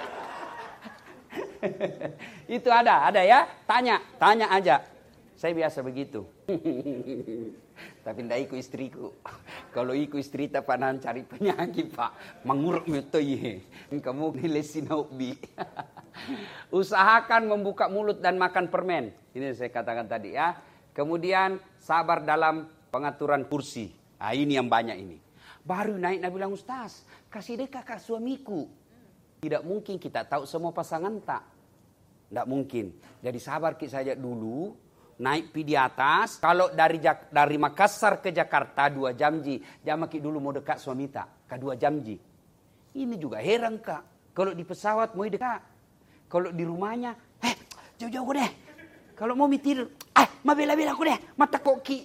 [SPEAKER 1] Itu ada, ada ya. Tanya, tanya aja. Saya biasa begitu. Tapi tidak ikut istriku. Kalau ikut istri tak pernah cari penyakit Pak. Menguruk metoi. Kamu nilesin hobi. Usahakan membuka mulut dan makan permen. Ini saya katakan tadi ya. Kemudian sabar dalam pengaturan kursi. Nah ini yang banyak ini. Baru naik Nabi bilang Ustaz, kasih deh kakak suamiku. Tidak mungkin kita tahu semua pasangan tak. Tidak mungkin. Jadi sabar kita saja dulu. Naik pi di atas. Kalau dari dari Makassar ke Jakarta dua jam ji. Jangan makin dulu mau dekat suami tak. Ke dua jam ji. Ini juga heran kak. Kalau di pesawat mau dekat. Kalau di rumahnya, eh jauh-jauh deh. Kalau mau tidur, ah ma bela-bela aku deh, mata koki.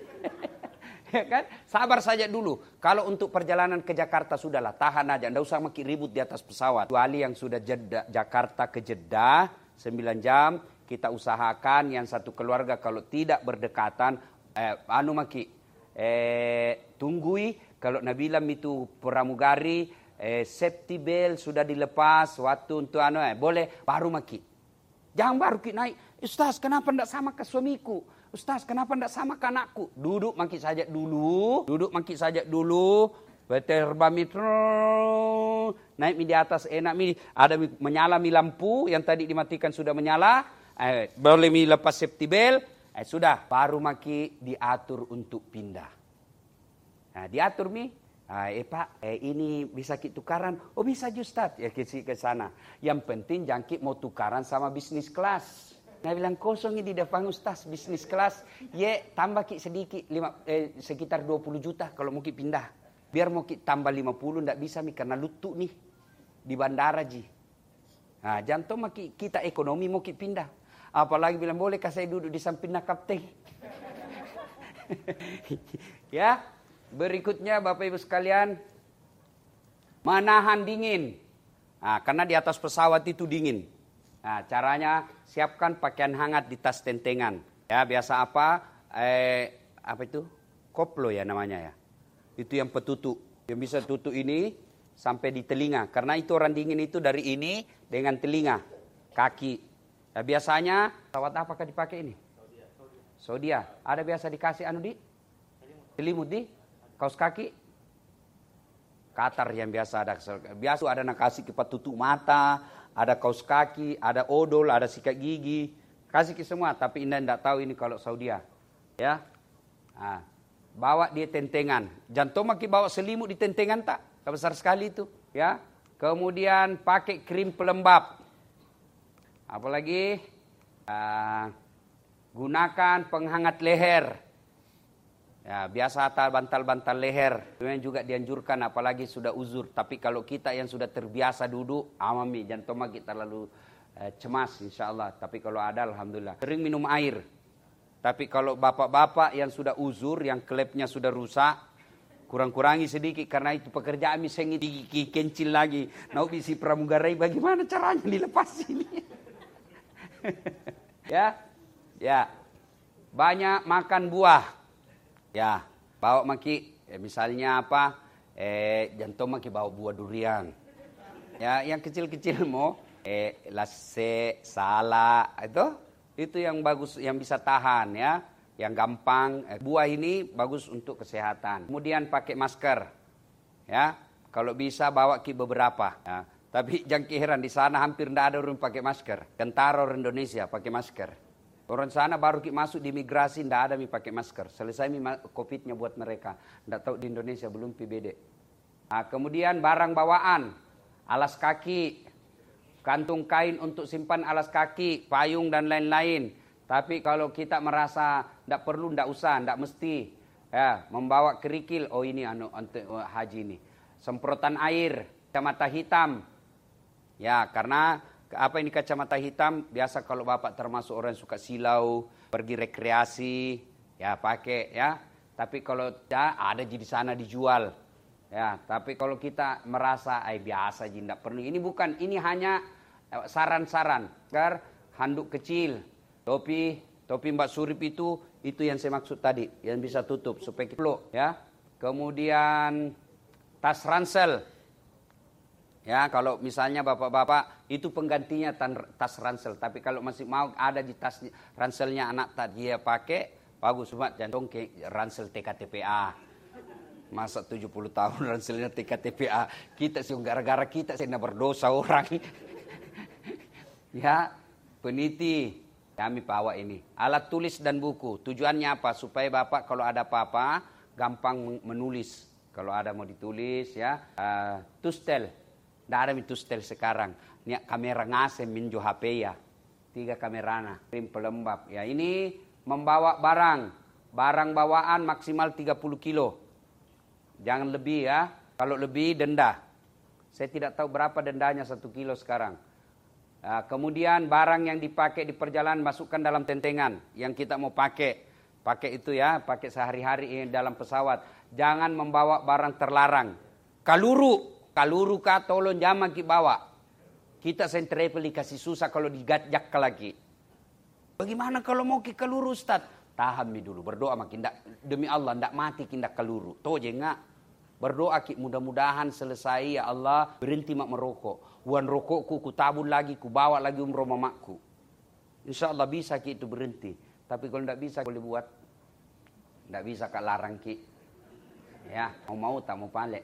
[SPEAKER 1] Ya kan? Sabar saja dulu. Kalau untuk perjalanan ke Jakarta sudahlah, tahan aja. Nggak usah makin ribut di atas pesawat. Kecuali yang sudah Jeddah, Jakarta ke Jeddah, sembilan jam, kita usahakan yang satu keluarga kalau tidak berdekatan, eh, anu maki, eh, tunggui. Kalau Nabila itu pramugari, Eh, safety belt sudah dilepas waktu untuk anu eh boleh baru maki. Jangan baru ki naik. Ustaz kenapa ndak sama ke suamiku? Ustaz kenapa ndak sama ke anakku? Duduk maki saja dulu. Duduk maki saja dulu. Terbang mitro. Naik di atas enak mi ada menyala mi lampu yang tadi dimatikan sudah menyala. Eh, boleh mi lepas safety belt. Eh sudah baru maki diatur untuk pindah. Nah diatur mi. Ah, eh Pak, eh, ini bisa kita tukaran? Oh bisa Ustaz, ya kita ke sana. Yang penting jangkit mau tukaran sama bisnis kelas. Nah bilang kosong ini di depan Ustaz bisnis kelas. Ye tambah ki sedikit lima, eh, sekitar dua puluh juta kalau mau ki pindah. Biar mau ki tambah lima puluh ndak bisa mi karena lutu nih di bandara ji. Nah jantung maki kita ekonomi mau ki pindah. Apalagi bilang boleh kasih duduk di samping nak kapten. Ya. Berikutnya Bapak Ibu sekalian, menahan dingin. Nah, karena di atas pesawat itu dingin. Nah, caranya siapkan pakaian hangat di tas tentengan. Ya, biasa apa? Eh, apa itu? Koplo ya namanya ya. Itu yang petutu. Yang bisa tutup ini sampai di telinga. Karena itu orang dingin itu dari ini dengan telinga, kaki. Nah, biasanya pesawat apakah dipakai ini? Saudia. Ada biasa dikasih anu di? Selimut di? Kaos kaki? Qatar yang biasa ada. Biasa ada nak kasih ke tutup mata, ada kaos kaki, ada odol, ada sikat gigi. Kasih ke semua, tapi Anda tidak tahu ini kalau Saudia. Ya. Nah, bawa dia tentengan. Jantung maki bawa selimut di tentengan tak? Besar sekali itu, ya. Kemudian pakai krim pelembab. Apalagi uh, gunakan penghangat leher. Ya, biasa atas bantal-bantal leher. Kemudian juga dianjurkan apalagi sudah uzur. Tapi kalau kita yang sudah terbiasa duduk, amami jantung maki terlalu uh, cemas insyaallah. Tapi kalau ada alhamdulillah. Sering minum air. Tapi kalau bapak-bapak yang sudah uzur, yang klepnya sudah rusak, kurang-kurangi sedikit karena itu pekerjaan misalnya di kencil lagi. Nau bisi pramugari bagaimana caranya dilepas ini? Ya, ya, banyak makan buah. Ya, bawa maki, eh, misalnya apa? Eh, jantung maki bawa buah durian. Ya, yang kecil-kecil mau, eh, lase, sala, itu, itu yang bagus, yang bisa tahan ya. Yang gampang, eh, buah ini bagus untuk kesehatan. Kemudian pakai masker, ya. Kalau bisa bawa ki beberapa. Ya. Tapi jangan heran di sana hampir tidak ada orang pakai masker. Tentara orang Indonesia pakai masker. Orang sana baru ki masuk di imigrasi tidak ada mi pakai masker. Selesai mi covidnya buat mereka. Tidak tahu di Indonesia belum P B D. Nah, kemudian barang bawaan, alas kaki, kantung kain untuk simpan alas kaki, payung dan lain-lain. Tapi kalau kita merasa tidak perlu, tidak usah, tidak mesti ya, membawa kerikil. Oh ini anu untuk haji ini. Semprotan air, kacamata hitam. Ya, karena apa ini kacamata hitam? Biasa kalau bapak termasuk orang yang suka silau, pergi rekreasi, ya pakai ya. Tapi kalau ya, ada di sana dijual. Ya, tapi kalau kita merasa eh biasa aja tidak perlu. Ini bukan, ini hanya saran-saran. Agar handuk kecil. Topi, topi Mbak Surip itu, itu yang saya maksud tadi, yang bisa tutup supaya kita ya. Kemudian tas ransel, ya kalau misalnya bapak-bapak itu penggantinya tas ransel. Tapi kalau masih mau ada di tas ranselnya anak tadi dia pakai, bagus banget jantung ke ransel T K T P A. Masa tujuh puluh tahun ranselnya T K T P A, kita sih gara-gara kita sih berdosa orang. Ya, peniti. Kami bawa ini. Alat tulis dan buku. Tujuannya apa? Supaya bapak kalau ada apa-apa, gampang menulis. Kalau ada mau ditulis ya. Uh, tustel. Tidak ada tustel sekarang. Ini kamera ngasem minjo H P ya. Tiga kamerana. Krim pelembab. Ya ini membawa barang. Barang bawaan maksimal tiga puluh kilo. Jangan lebih ya. Kalau lebih denda. Saya tidak tahu berapa dendanya satu kilo sekarang. Nah, kemudian barang yang dipakai di perjalanan masukkan dalam tentengan yang kita mau pakai. Pakai itu ya, pakai sehari-hari dalam pesawat. Jangan membawa barang terlarang. Kaluru, kaluru kah tolong jangan kita bawa. Kita sen travel dikasih susah kalau digajak lagi. Bagaimana kalau mau ke kaluru Ustaz? Tahan mi dulu, berdoa makin demi Allah ndak mati kindak kaluru. Toh jengak. Berdoa ki mudah-mudahan selesai ya Allah berhenti mak merokok. Wan rokokku ku tabun lagi, ku bawa lagi umroh mamakku. Insya Allah bisa ki itu berhenti. Tapi kalau tidak bisa boleh buat. Tidak bisa kak larang ki. Ya mau mau tak mau palek.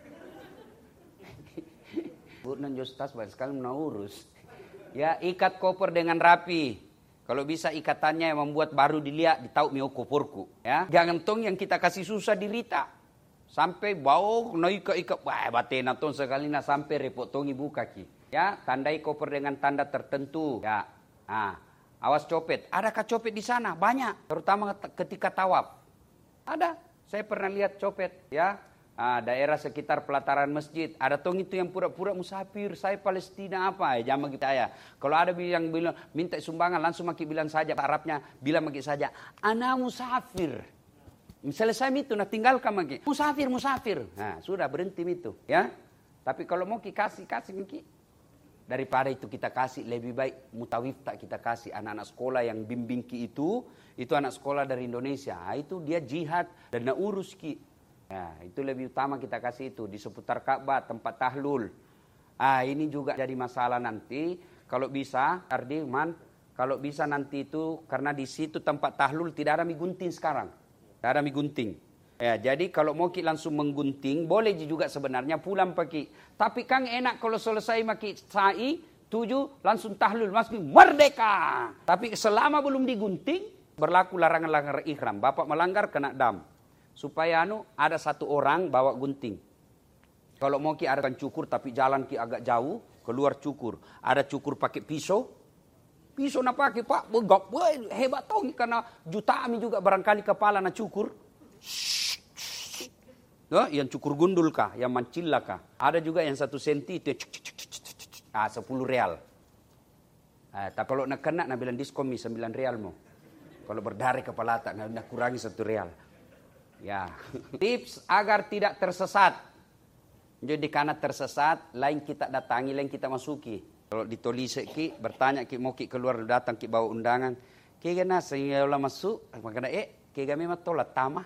[SPEAKER 1] Bukan Justas banyak sekali mau urus. Ya ikat koper dengan rapi. Kalau bisa ikatannya yang membuat baru dilihat ditahu mio koperku. Ya jangan tong yang kita kasih susah dirita. Sampai bau naik ke ikat, wah batena ton sekali na sampai repot tongi buka ki. Ya, tandai koper dengan tanda tertentu. Ya, ah, awas copet. Adakah copet di sana? Banyak, terutama ketika tawaf. Ada, saya pernah lihat copet. Ya, ah, daerah sekitar pelataran masjid. Ada tong itu yang pura-pura musafir. Saya Palestina apa? Ya, jangan kita ya. Kalau ada yang bilang minta sumbangan, langsung maki bilang saja Arabnya, bilang maki saja, ana musafir. Selesai itu, nah tinggalkan lagi. Musafir, musafir. Nah, sudah berhenti itu. Ya. Tapi kalau mau kasih, kasih Miki. Daripada itu kita kasih, lebih baik mutawif tak kita kasih. Anak-anak sekolah yang bimbing Ki itu, itu anak sekolah dari Indonesia. Nah, itu dia jihad dan nak urus Ki. Ya, itu lebih utama kita kasih itu di seputar Ka'bah, tempat tahlul. Ah, ini juga jadi masalah nanti. Kalau bisa, Ardiman, kalau bisa nanti itu karena di situ tempat tahlul tidak ada mie gunting sekarang, tidak ada mie gunting. Ya, jadi kalau mau ki langsung menggunting, boleh juga sebenarnya pulang pakai. Tapi Kang enak kalau selesai maki sa'i tujuh langsung tahlul masuk merdeka. Tapi selama belum digunting berlaku larangan-larangan ihram. Bapak melanggar kena dam. Supaya anu ada satu orang bawa gunting. Kalau mau ki ada cukur tapi jalan ki agak jauh, keluar cukur. Ada cukur pakai pisau. Pisau nak pakai Pak, begok, hebat tau karena jutaan juga barangkali kepala nak cukur. Nah, yang cukur gundul kah, yang mancilla kah. Ada juga yang satu senti itu ah, sepuluh real. Ah, tapi kalau nak kena nak bilang diskomi sembilan real mo. Kalau berdarah kepala tak nak kurangi satu real. Ya, tips agar tidak tersesat. Jadi karena tersesat, lain kita datangi, lain kita masuki. Kalau ditulis ki, bertanya ki mau ki keluar datang ki bawa undangan, ki kena sehingga ulah masuk, makanya eh, ki kami mah tolak tamah.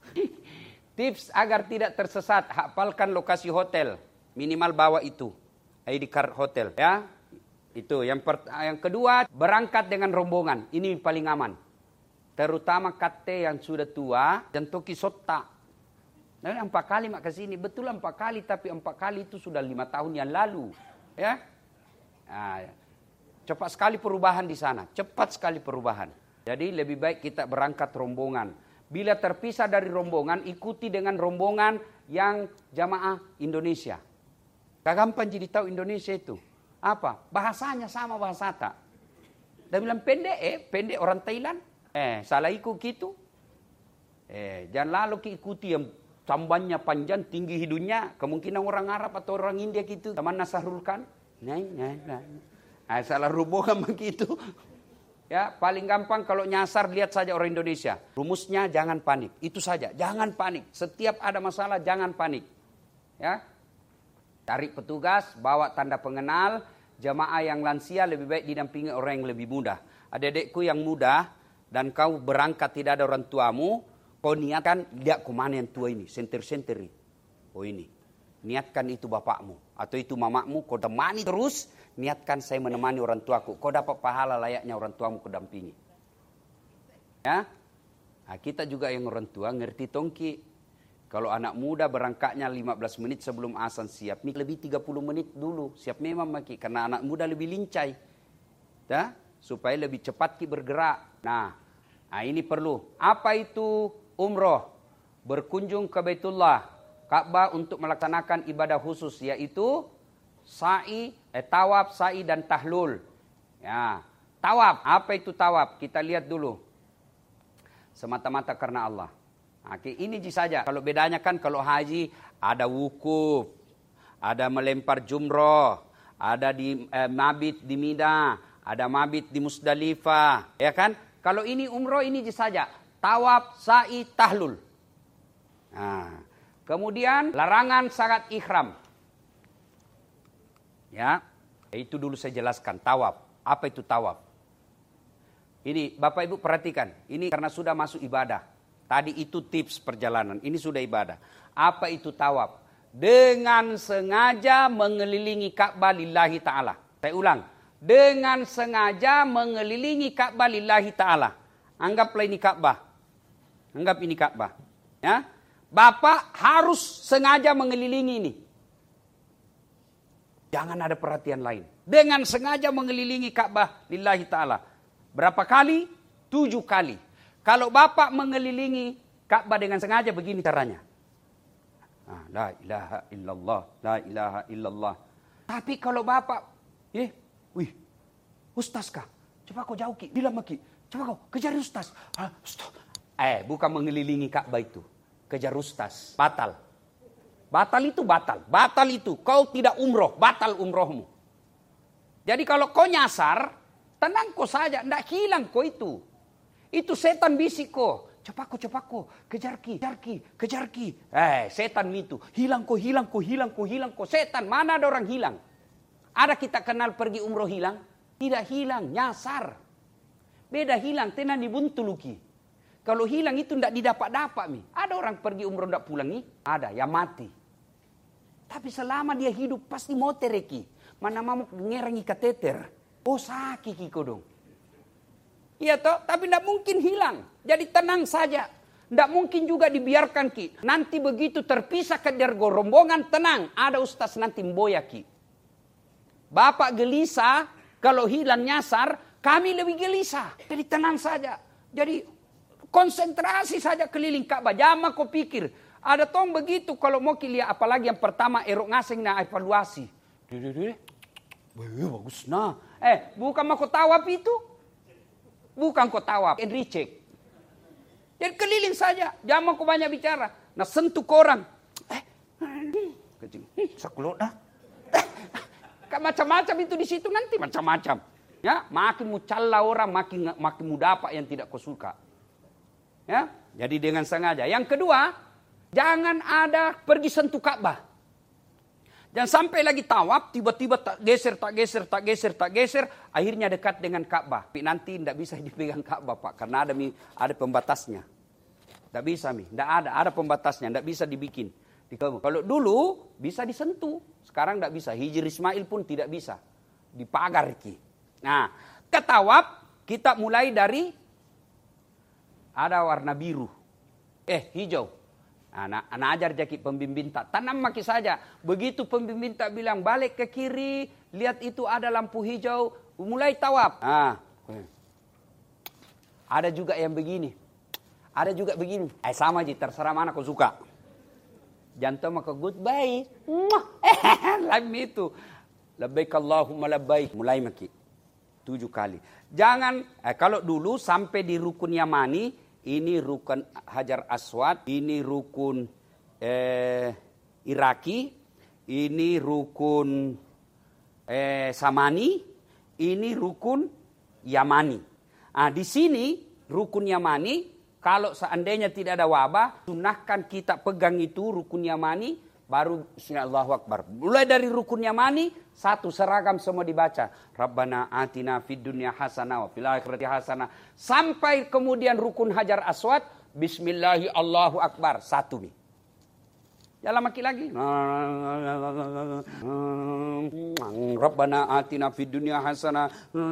[SPEAKER 1] Tips agar tidak tersesat, hafalkan lokasi hotel, minimal bawa itu, I D card hotel, ya. Itu yang per, yang kedua, berangkat dengan rombongan, ini paling aman. Terutama kate yang sudah tua dan toki sota. Nah, empat kali mak kesini, betul empat kali, tapi empat kali itu sudah lima tahun yang lalu, ya. Nah, cepat sekali perubahan di sana, cepat sekali perubahan. Jadi lebih baik kita berangkat rombongan. Bila terpisah dari rombongan, ikuti dengan rombongan yang jamaah Indonesia. Gak gampang jadi tahu Indonesia itu. Apa? Bahasanya sama bahasa tak. Dan bilang pendek, eh, pendek orang Thailand. Eh, salah ikut gitu. Eh, jangan lalu ikuti yang sambannya panjang, tinggi hidungnya. Kemungkinan orang Arab atau orang India gitu. Taman Nasarul kan. Nah, nah, nah. Nah, salah rombongan begitu. Ya, paling gampang kalau nyasar lihat saja orang Indonesia. Rumusnya jangan panik. Itu saja, jangan panik. Setiap ada masalah jangan panik. Ya. Cari petugas, bawa tanda pengenal. Jamaah yang lansia lebih baik didampingi orang yang lebih muda. Adik-adikku yang muda dan kau berangkat tidak ada orang tuamu, kau niatkan lihat kemana yang tua ini, senter-senteri. Oh ini, niatkan itu bapakmu atau itu mamamu, kau temani terus. Niatkan saya menemani orang tuaku. Kau dapat pahala layaknya orang tuamu kau dampingi. Ya, nah, kita juga yang orang tua ngerti tongki. Kalau anak muda berangkatnya lima belas menit sebelum azan siap. Ini lebih tiga puluh menit dulu siap memang maki. Karena anak muda lebih lincai. Ya, supaya lebih cepat ki bergerak. Nah, nah ini perlu. Apa itu umroh? Berkunjung ke Baitullah, Ka'bah untuk melaksanakan ibadah khusus yaitu sa'i, eh, tawaf, sa'i dan tahlul. Ya, tawaf. Apa itu tawaf? Kita lihat dulu. Semata-mata karena Allah. Oke, ini saja. Kalau bedanya kan kalau haji ada wukuf, ada melempar jumroh, ada di eh, mabit di Mina, ada mabit di Musdalifah, ya kan? Kalau ini umroh ini saja, tawaf, sa'i, tahlul. Nah, kemudian larangan syarat ihram. Ya, itu dulu saya jelaskan tawaf. Apa itu tawaf? Ini Bapak Ibu perhatikan, ini karena sudah masuk ibadah. Tadi itu tips perjalanan, ini sudah ibadah. Apa itu tawaf? Dengan sengaja mengelilingi Ka'bah lillahi ta'ala. Saya ulang, dengan sengaja mengelilingi Ka'bah lillahi ta'ala. Anggaplah ini Ka'bah. Anggap ini Ka'bah. Ya, Bapak harus sengaja mengelilingi ini. Jangan ada perhatian lain. Dengan sengaja mengelilingi Ka'bah lillahi ta'ala. Berapa kali? Tujuh kali. Kalau Bapak mengelilingi Ka'bah dengan sengaja begini caranya. Ah, la ilaha illallah, la ilaha illallah. Tapi kalau Bapak, eh, wih, ustaz kah? Coba kau jauh ki, bilang maki. Coba kau kejar ustaz. Ah, ustaz. Eh, bukan mengelilingi Ka'bah itu. Kejar ustaz, batal. Batal itu batal, batal itu. Kau tidak umroh, batal umrohmu. Jadi kalau kau nyasar, tenang kau saja, tidak hilang kau itu. Itu setan bisik kau. Cepako, cepako, kejar ki, kejar ki, kejar ki. Eh, setan itu. Hilang kau, hilang kau, hilang kau, hilang kau. Setan, mana ada orang hilang? Ada kita kenal pergi umroh hilang? Tidak hilang, nyasar. Beda hilang, tenan dibuntu luki. Kalau hilang itu tidak didapat-dapat mi. Ada orang pergi umroh tidak pulang nih, ada yang mati. Tapi selama dia hidup pasti mau tereki. Mana mau ngerangi kateter. Oh sakit kiko dong. Iya toh, tapi tidak mungkin hilang. Jadi tenang saja. Tidak mungkin juga dibiarkan ki. Nanti begitu terpisah ke dari rombongan, tenang. Ada ustaz nanti mboya ki. Bapak gelisah, kalau hilang nyasar, kami lebih gelisah. Jadi tenang saja. Jadi konsentrasi saja keliling Ka'bah. Jangan kau pikir. Ada tong begitu kalau mau lihat apalagi yang pertama erok ngaseng na evaluasi. Dede, bagus nah. Eh, bukan mau kau tawaf itu. Bukan kau tawaf, and recheck. Jadi keliling saja. Jangan kau banyak bicara. Nah sentuh korang. Eh, kecil. Sakulot dah. Macam-macam itu di situ nanti macam-macam. Ya, makin mucalla orang makin makin mudah apa yang tidak kau suka. Ya, jadi dengan sengaja. Yang kedua, jangan ada pergi sentuh Ka'bah. Jangan sampai lagi tawaf, tiba-tiba tak geser, tak geser, tak geser, tak geser, akhirnya dekat dengan Ka'bah. Tapi nanti tidak bisa dipegang Ka'bah Pak, karena ada ada pembatasnya. Tidak bisa mi, tidak ada, ada pembatasnya, tidak bisa dibikin. Kalau dulu bisa disentuh, sekarang tidak bisa. Hijr Ismail pun tidak bisa, dipagar ki. Nah, ketawaf kita mulai dari ada warna biru, eh hijau. Anak, anak ajar jaki pembimbing tak tanam maki saja. Begitu pembimbing tak bilang balik ke kiri, lihat itu ada lampu hijau, mulai tawaf. Ah, ada juga yang begini, ada juga begini. Eh sama aja, terserah mana kau suka. Jantung maka goodbye, lain itu. Labbaik Allahumma labbaik, mulai maki tujuh kali. Jangan eh, kalau dulu sampai di rukun Yamani. Ini rukun Hajar Aswad, ini rukun eh, Iraki, ini rukun eh, Samani, ini rukun Yamani. Ah, di sini rukun Yamani, kalau seandainya tidak ada wabah, sunahkan kita pegang itu rukun Yamani, baru Allahu Akbar. Mulai dari rukun Yamani, satu seragam semua dibaca. Rabbana atina fid dunya hasanah wa fil akhirati hasanah. Sampai kemudian rukun Hajar Aswad, bismillahi Allahu Akbar. Satu nih. Jalan maki lagi. Rabbana atina fid dunya hasanah.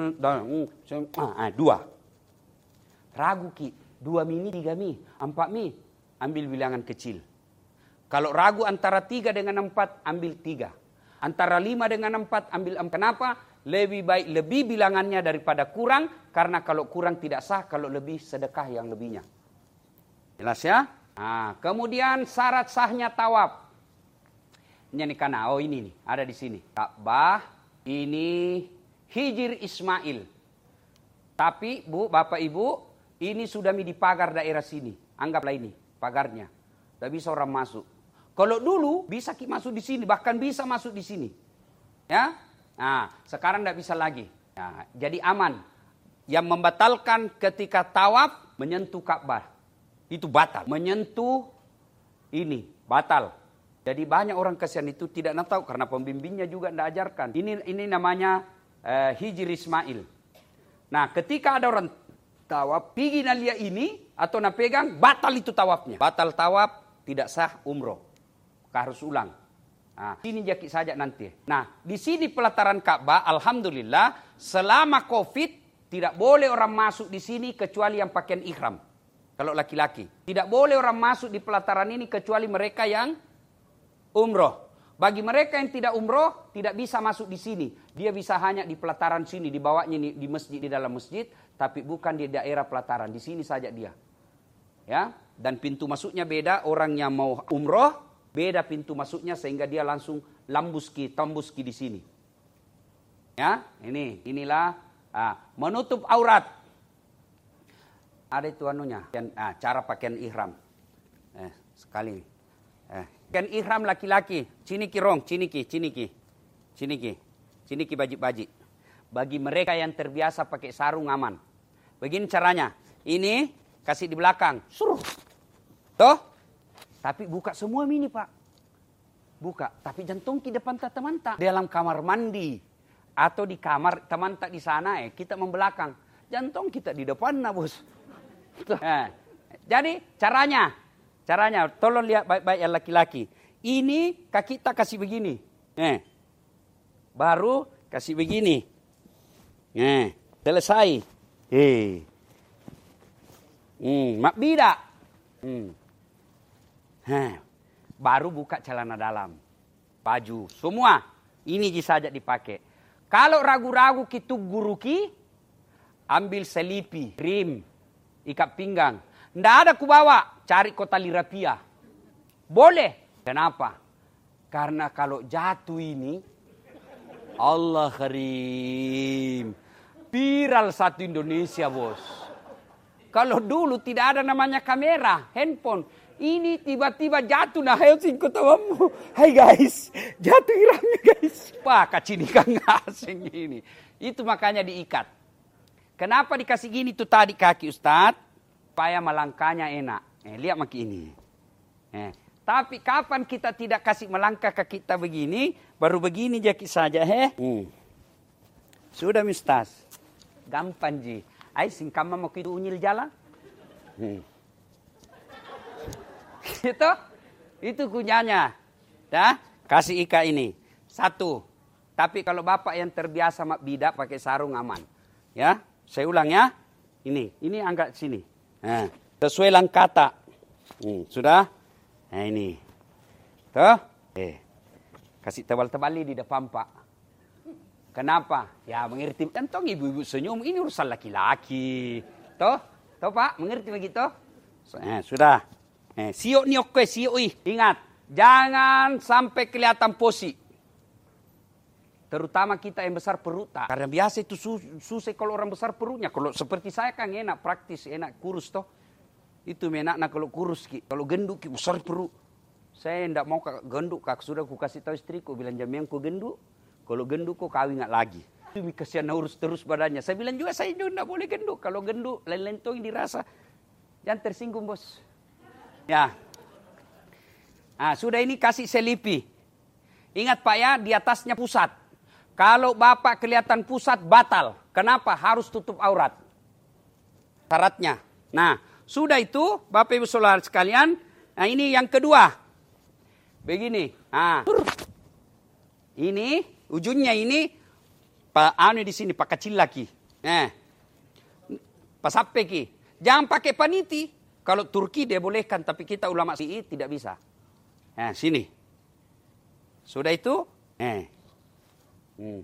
[SPEAKER 1] Dua. Ragu ki. Dua mi, tiga mi, empat mi. Ambil bilangan kecil. Kalau ragu antara tiga dengan empat, ambil tiga. Antara lima dengan empat, ambil empat. Kenapa? Lebih baik lebih bilangannya daripada kurang. Karena kalau kurang tidak sah, kalau lebih sedekah yang lebihnya. Jelas ya? Nah, kemudian syarat sahnya tawaf. Ini nih karena, oh ini nih, ada di sini. Ka'bah, ini Hijr Ismail. Tapi Bu, Bapak Ibu, ini sudah dipagar daerah sini. Anggaplah ini, pagarnya. Tidak bisa orang masuk. Kalau dulu bisa masuk di sini, bahkan bisa masuk di sini. Ya, nah sekarang tidak bisa lagi. Nah, jadi aman. Yang membatalkan ketika tawaf menyentuh Ka'bah itu batal. Menyentuh ini batal. Jadi banyak orang kasihan itu tidak tahu karena pembimbingnya juga tidak ajarkan. Ini ini namanya uh, Hijr Ismail. Nah, ketika ada orang tawaf, pergi nalia ini atau nak pegang, batal itu tawafnya. Batal tawaf, tidak sah umroh. Harus ulang. Nah, sini jaki saja nanti. Nah, di sini pelataran Ka'bah, alhamdulillah, selama Covid tidak boleh orang masuk di sini kecuali yang pakaian ihram. Kalau laki-laki, tidak boleh orang masuk di pelataran ini kecuali mereka yang umroh. Bagi mereka yang tidak umroh, tidak bisa masuk di sini. Dia bisa hanya di pelataran sini, dibawanya di masjid, di dalam masjid, tapi bukan di daerah pelataran. Di sini saja dia. Ya, dan pintu masuknya beda. Orang yang mau umroh beda pintu masuknya sehingga dia langsung lambuski, tambuski di sini. Ya, ini, inilah ah, menutup aurat. Ada itu anunya, ah, cara pakaian ihram. Eh, sekali. Eh, pakaian ihram laki-laki, ciniki rong, ciniki, ciniki, ciniki, ciniki bajik-bajik. Bagi mereka yang terbiasa pakai sarung aman. Begini caranya. Ini kasih di belakang, suruh, toh. Tapi buka semua mini Pak. Buka. Tapi jantung di depan teman-teman. Dalam kamar mandi. Atau di kamar teman tak di sana eh. Kita membelakang. Jantung kita di depan nah bos. Eh, Jadi caranya, caranya, tolong lihat baik-baik ya laki-laki. Ini kaki kita kasih begini. Eh. Baru kasih begini. Eh. Selesai. Eh. Hmm, mak bida. Hmm. Heh. Baru buka celana dalam. Baju, semua. Ini saja dipakai. Kalau ragu-ragu kita guruki, ambil selipi, rim, ikat pinggang. Nggak ada ku bawa, cari kota lirapia. Boleh. Kenapa? Karena kalau jatuh ini, Allah karim. Viral satu Indonesia, bos. Kalau dulu tidak ada namanya kamera, handphone. Ini tiba-tiba jatuh nah ayo singko tawamu. Hai guys, jatuh hiramnya guys. Wah, kacinikan asing ini. Itu makanya diikat. Kenapa dikasih gini tuh tadi kaki Ustadz? Supaya melangkahnya enak. Eh, lihat maki ini. Eh, tapi kapan kita tidak kasih melangkah ke kita begini, baru begini jaki saja, he? Hmm. Sudah mistas. Gampang ji. Ai singkama mau kita unyil jalan. Hmm. Itu, itu kunyanya. Dah, kasih ika ini. Satu. Tapi kalau bapak yang terbiasa mak bidak pakai sarung aman. Ya, saya ulang ya. Ini, ini angkat sini. Nah, sesuai langkata. Hmm, sudah? Nah ini. Tuh. Eh, kasih tebal-tebali di depan pak. Kenapa? Ya mengerti. Tentang ibu-ibu senyum, ini urusan laki-laki. Tuh, tuh pak, mengerti begitu? Eh, sudah. Eh, siok ni oke, siok ih. Ingat, jangan sampai kelihatan posi. Terutama kita yang besar perut. Karena biasa itu sus susah kalau orang besar perutnya. Kalau seperti saya kan enak, praktis, enak, kurus toh. Itu enak nah kalau kurus. Kalau genduk, besar perut. Saya tidak mau genduk, kak sudah aku kasih tahu istriku. Bilang jaminan ku genduk. Kalau genduk kok kawin nggak lagi. Itu kasihan urus terus badannya. Saya bilang juga saya juga tidak boleh genduk. Kalau genduk, lain-lain dirasa. Jangan tersinggung bos. Ya. Nah, sudah ini kasih selipi. Ingat Pak ya, di atasnya pusat. Kalau Bapak kelihatan pusat, batal. Kenapa? Harus tutup aurat. Syaratnya. Nah, sudah itu, Bapak Ibu Saudara sekalian. Nah, ini yang kedua. Begini. Nah. Ini, ujungnya ini, Pak anu di sini, Pak kecil lagi. Nah. Pak sapeki. Jangan pakai paniti. Kalau Turki dia bolehkan, tapi kita ulama Syi'i tidak bisa. Nah, sini. Sudah itu? Eh. Hmm.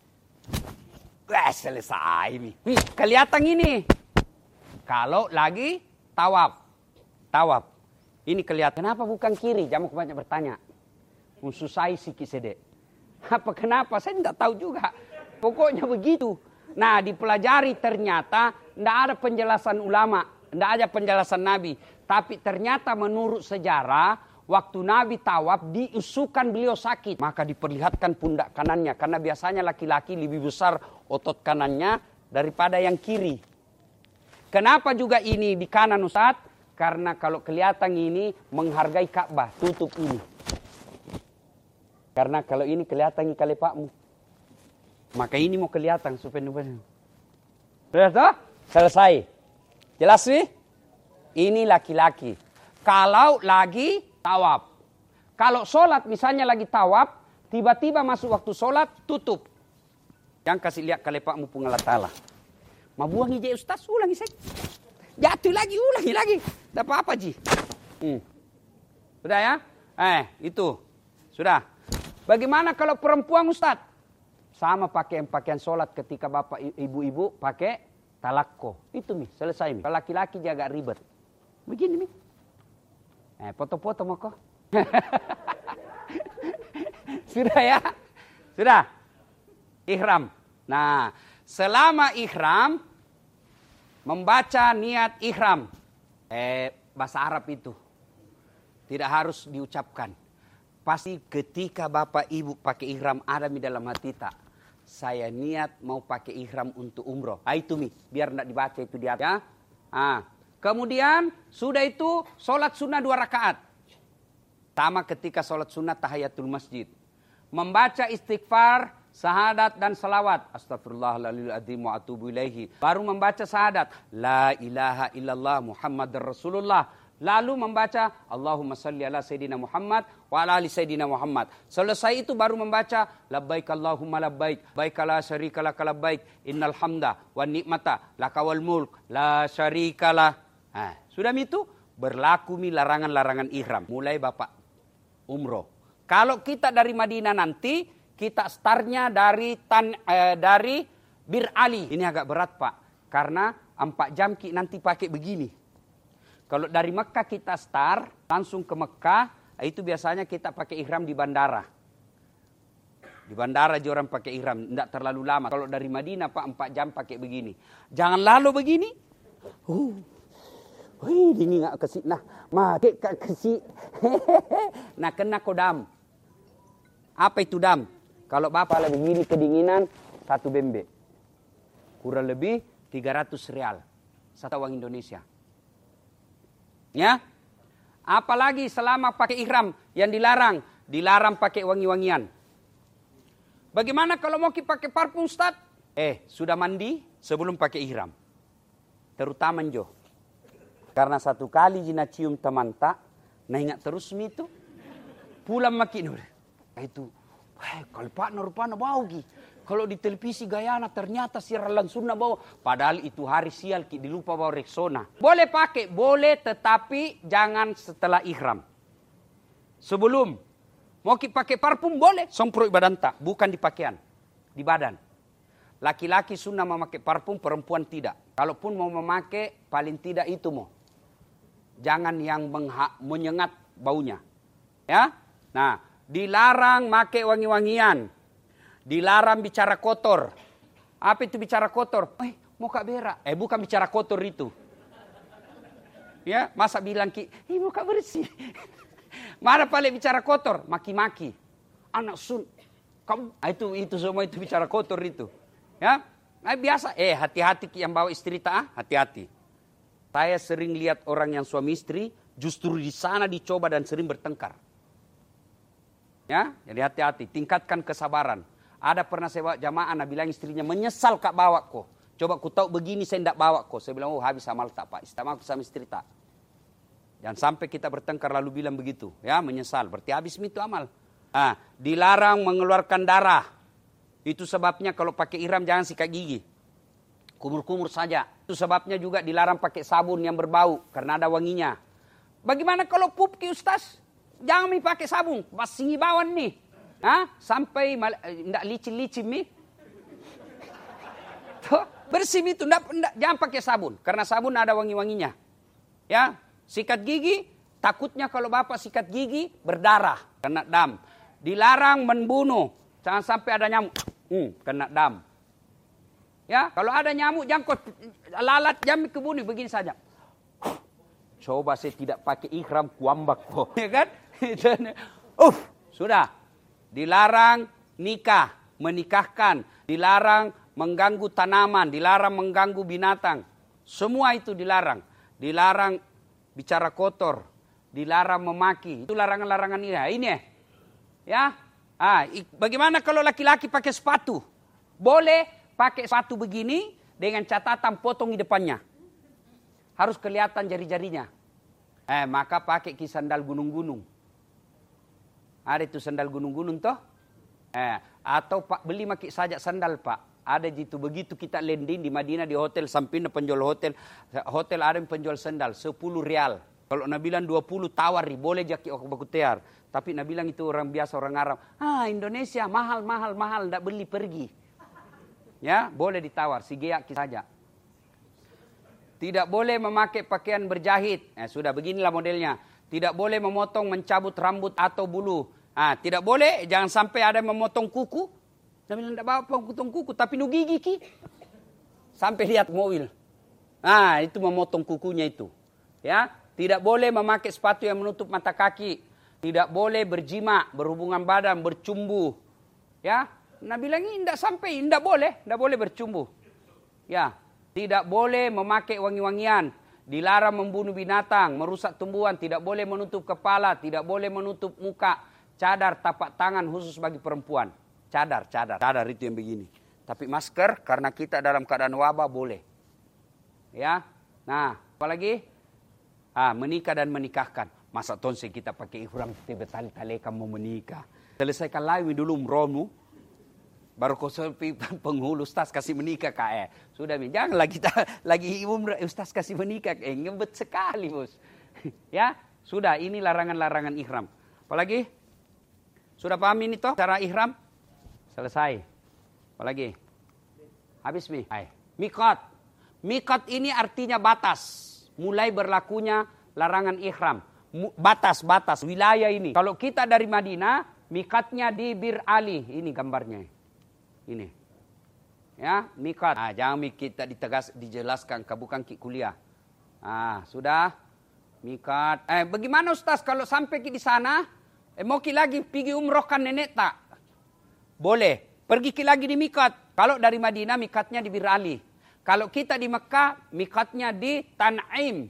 [SPEAKER 1] Wah, selesai ini. Hmm, kelihatan ini. Kalau lagi tawaf. Tawaf. Ini kelihatan. Kenapa bukan kiri? Jangan banyak bertanya. Susah si kisede. Apa kenapa? Saya tidak tahu juga. Pokoknya begitu. Nah, dipelajari ternyata tidak ada penjelasan ulama. Tidak ada penjelasan Nabi. Tapi ternyata menurut sejarah, waktu Nabi tawaf diusukan beliau sakit. Maka diperlihatkan pundak kanannya. Karena biasanya laki-laki lebih besar otot kanannya daripada yang kiri. Kenapa juga ini di kanan Ustaz? Karena kalau kelihatan ini menghargai Ka'bah. Tutup ini. Karena kalau ini kelihatan kali pakmu. Maka ini mau kelihatan. Sudah toh? Selesai. Jelas sih? Ini laki-laki. Kalau lagi tawaf. Kalau sholat misalnya lagi tawaf, tiba-tiba masuk waktu sholat, tutup. Jangan kasih lihat kalepakmu pengalatala. Ma buang ije Ustaz, ulangi saya. Jatuh lagi, ulangi lagi. Tidak apa-apa Ji. Hmm. Sudah ya? Eh, itu. Sudah. Bagaimana kalau perempuan Ustaz? Sama pakaian pakaian sholat ketika bapak ibu-ibu pakai talakko. Itu mi, selesai mi. Kalau laki-laki jaga ribet. Begini mi. Eh, foto-foto mau kok. Sudah ya? Sudah. Ihram. Nah, selama ihram, membaca niat ihram. Eh, bahasa Arab itu. Tidak harus diucapkan. Pasti ketika bapak ibu pakai ihram ada di dalam hati tak. Saya niat mau pakai ihram untuk umroh. Ah, itu mi, biar tidak dibaca itu di atas. Ya. Ah. Kemudian sudah itu sholat sunnah dua rakaat. Sama ketika sholat sunnah tahiyatul masjid. Membaca istighfar Sahadat dan salawat. Astagfirullahaladzim wa atubu ilaihi. Baru membaca sahadat. La ilaha illallah Muhammadar Rasulullah. Lalu membaca Allahumma salli ala Sayyidina Muhammad wa ala ali Sayyidina Muhammad. Selesai itu baru membaca labbaik Allahumma labbaik. Baik la syarika laka labbaik. Innal hamda wa ni'mata laka wal mulk. La syarika lah. Nah, sudah itu berlaku mi larangan-larangan ihram. Mulai Bapak umroh. Kalau kita dari Madinah nanti, kita startnya dari tan, eh, dari Bir Ali. Ini agak berat Pak, karena empat jam nanti pakai begini. Kalau dari Mekah kita start, langsung ke Mekah, itu biasanya kita pakai ihram di bandara. Di bandara aja orang pakai ihram, tidak terlalu lama. Kalau dari Madinah Pak, empat jam pakai begini. Jangan lalu begini. Uh. Wih, ini nggak kesik nah, makai kak kesik. Nah kena kodam. Apa itu dam? Kalau Bapak lebih begini kedinginan, satu bembe. Kurang lebih tiga ratus real. Satu uang Indonesia. Ya. Apalagi selama pakai ihram yang dilarang. Dilarang pakai wangi-wangian. Bagaimana kalau mau pakai parfum Ustaz? Eh, sudah mandi sebelum pakai ihram. Terutama Jo. Karena satu kali jina cium teman tak, nah ingat terus itu. Pulang makin. Nah itu. Eh, kalau Pak Nurpana bau ki. Kalau di televisi Gayana ternyata siaran langsung bau. Padahal itu hari sial ki dilupa bawa Rexona. Boleh pakai, boleh, tetapi jangan setelah ihram. Sebelum mau ki pakai parfum boleh, semprot badan tak, bukan di pakaian, di badan. Laki-laki sunnah memakai parfum, perempuan tidak. Kalaupun mau memakai, paling tidak itu mau. Jangan yang mengha- menyengat baunya. Ya, nah. Dilarang pakai wangi-wangian. Dilarang bicara kotor. Apa itu bicara kotor? Eh, mau kak berak. Eh, bukan bicara kotor itu. Ya, masa bilang ki, eh mau kak bersih. Mana paling bicara kotor? Maki-maki. Anak sun. Kamu, ah, itu itu semua itu bicara kotor itu. Ya, nah, biasa. Eh, hati-hati yang bawa istri tak, ah, hati-hati. Saya sering lihat orang yang suami istri justru di sana dicoba dan sering bertengkar. Ya, jadi hati-hati, tingkatkan kesabaran. Ada pernah saya bawa jamaah, Nabi bilang istrinya menyesal kak bawa kok. Coba ku tahu begini saya tidak bawa kok. Saya bilang, oh habis amal tak Pak, istimewa aku sama istri tak. Jangan sampai kita bertengkar lalu bilang begitu, ya menyesal. Berarti habis itu amal. Ah, dilarang mengeluarkan darah. Itu sebabnya kalau pakai ihram jangan sikat gigi. Kumur-kumur saja. Itu sebabnya juga dilarang pakai sabun yang berbau karena ada wanginya. Bagaimana kalau pup ki Ustaz? Jangan mi pakai sabun, pas singibawan nih. Hah? Sampai tidak licin-licin nih. Tuh, bersih itu, ndak, ndak, jangan pakai sabun. Karena sabun ada wangi-wanginya. Ya, sikat gigi, takutnya kalau Bapak sikat gigi, berdarah, kena dam. Dilarang membunuh, jangan sampai ada nyamuk, hmm, kena dam. Ya, kalau ada nyamuk, jangan kau lalat, jangan kebunuh, begini saja. Coba saya tidak pakai ihram, kuambak kok. Ya kan? Uh, sudah. Dilarang nikah, menikahkan. Dilarang mengganggu tanaman. Dilarang mengganggu binatang. Semua itu dilarang. Dilarang bicara kotor. Dilarang memaki. Itu larangan-larangan ini. Ini ya. Ah, bagaimana kalau laki-laki pakai sepatu? Boleh pakai sepatu begini dengan catatan potong di depannya. Harus kelihatan jari-jarinya. Eh, maka pakai ki sandal gunung-gunung. Ada itu sandal gunung-gunung toh? Eh, atau Pak beli maki saja sandal Pak. Ada gitu begitu kita landing di Madinah di hotel samping penjual hotel. Hotel ada yang penjual sandal sepuluh rial. Kalau Nabi bilang dua puluh tawari boleh jaki ok bakutear. Tapi Nabi bilang itu orang biasa orang Arab. Ah Indonesia mahal mahal mahal ndak beli pergi. Ya boleh ditawar si geak saja. Tidak boleh memakai pakaian berjahit. Eh, sudah beginilah modelnya. Tidak boleh memotong, mencabut rambut atau bulu. Ah, tidak boleh, jangan sampai ada yang memotong kuku. Nabi bilang, tidak bawa potong kuku, tapi nu gigi ki. Sampai lihat mobil. Ah, itu memotong kukunya itu. Ya, tidak boleh memakai sepatu yang menutup mata kaki. Tidak boleh berjima, berhubungan badan, bercumbu. Ya, Nabi bilang ini tidak sampai, tidak boleh, tidak boleh bercumbu. Ya, tidak boleh memakai wangi-wangian. Dilarang membunuh binatang, merusak tumbuhan, tidak boleh menutup kepala, tidak boleh menutup muka, cadar, tapak tangan khusus bagi perempuan. cadar, cadar. Cadar itu yang begini. Tapi masker karena kita dalam keadaan wabah boleh. Ya. Nah, apalagi? Ah, menikah dan menikahkan. Masa tonse kita pakai ihram tebetali-talekan mau menikah. Selesaikan lagi dulu umrohmu. Baru kau sepi penghulu, Ustaz kasih menikah kak eh. Sudah, janganlah kita lagi umrah, Ustaz kasih menikah. Eh, ngebet sekali bos. Ya, sudah ini larangan-larangan ihram. Apalagi? Sudah paham ini toh cara ihram? Selesai. Apalagi? Habis mi? Hai. Mikot. Mikot ini artinya batas. Mulai berlakunya larangan ihram. Batas-batas wilayah ini. Kalau kita dari Madinah, mikatnya di Bir Ali. Ini gambarnya. Ini. Ya, mikat. Ah, jangan kita ditegas dijelaskan, bukan kuliah. Ah, sudah. Mikat. Eh, bagaimana Ustaz kalau sampai di sana, eh, mau ki lagi pergi umrohkan nenek tak? Boleh. Pergi ki lagi di mikat. Kalau dari Madinah, mikatnya di Bir Ali. Kalau kita di Mekah, mikatnya di Tan'im.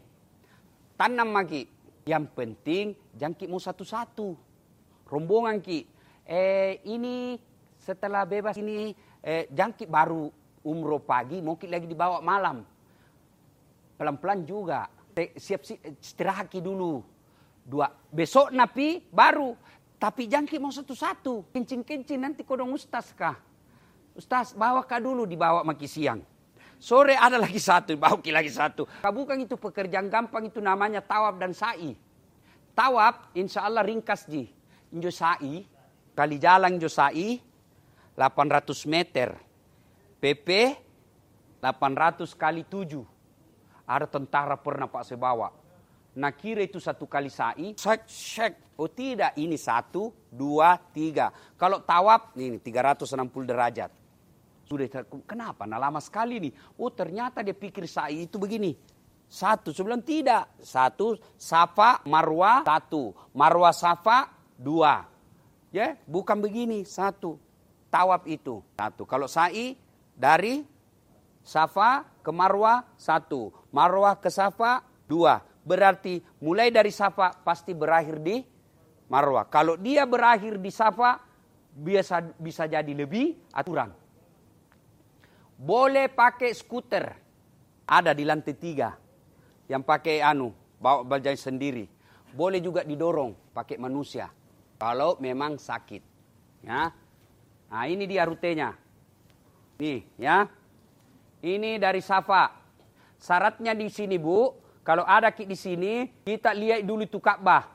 [SPEAKER 1] Tanam lagi. Yang penting, jangan ki mau satu-satu. Rombongan ki. Eh, ini setelah bebas ini, eh, jangkit baru umroh pagi, mungkin lagi dibawa malam. Pelan-pelan juga. Siap istirahat dulu. Dua. Besok napi baru. Tapi jangkit mau satu-satu. Kencing-kencing nanti kodong ustaz kah. Ustaz bawa kah dulu, dibawa maki siang. Sore ada lagi satu, bawa ki lagi satu. Bukan itu pekerjaan gampang, itu namanya tawaf dan sa'i. Tawaf insya Allah ringkas ji. Injo sa'i, kali jalan injo sa'i. delapan ratus meter. P P delapan ratus kali tujuh. Ada tentara pernah Pak saya bawa. Nah kira itu satu kali sa'i. Cek, cek. Oh tidak, ini satu, dua, tiga. Kalau tawaf, ini tiga ratus enam puluh derajat. Sudah, kenapa? Nah lama sekali nih. Oh ternyata dia pikir sa'i itu begini. Satu, sebelum tidak. Satu, Safa, Marwah, satu. Marwah, Safa, dua. Ya, bukan begini, satu. Tawaf itu satu. Kalau sa'i dari Safa ke Marwah satu. Marwah ke Safa dua. Berarti mulai dari Safa pasti berakhir di Marwah. Kalau dia berakhir di Safa biasa bisa jadi lebih aturan. Boleh pakai skuter. Ada di lantai tiga. Yang pakai anu bawa bajai sendiri. Boleh juga didorong pakai manusia. Kalau memang sakit. Ya. Nah ini dia rutenya. Nih ya. Ini dari Safa. Syaratnya di sini Bu. Kalau ada di sini. Kita lihat dulu itu Ka'bah.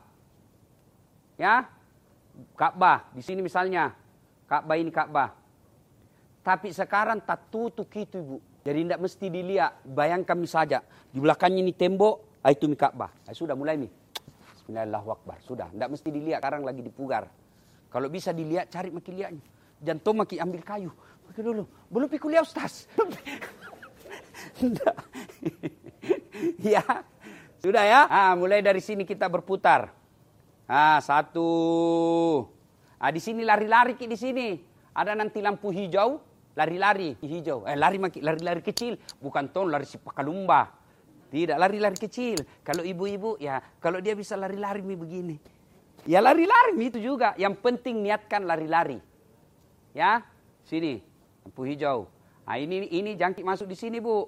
[SPEAKER 1] Ya. Ka'bah. Di sini misalnya. Ka'bah ini Ka'bah. Tapi sekarang tak tutup itu Bu. Jadi tidak mesti dilihat. Bayangkan saja. Di belakangnya ini tembok. Itu mi Ka'bah. Nah, sudah mulai nih. Bismillahirrahmanirrahim. Sudah. Tidak mesti dilihat. Sekarang lagi dipugar. Kalau bisa dilihat cari makin lihatnya. Jantung maki ambil kayu. Pakai dulu. Belum pi kuliah Ustaz. Ya. Sudah ya. Ah, mulai dari sini kita berputar. Ah, satu. Ah, di sini lari-lari di sini. Ada nanti lampu hijau, lari-lari hijau. Eh, lari maki lari-lari kecil, bukan ton lari si pakalumba. Tidak, lari-lari kecil. Kalau ibu-ibu ya, kalau dia bisa lari-lari begini. Ya lari-lari itu juga. Yang penting niatkan lari-lari. Ya, sini lampu hijau. Nah ini ini jangkit masuk di sini Bu.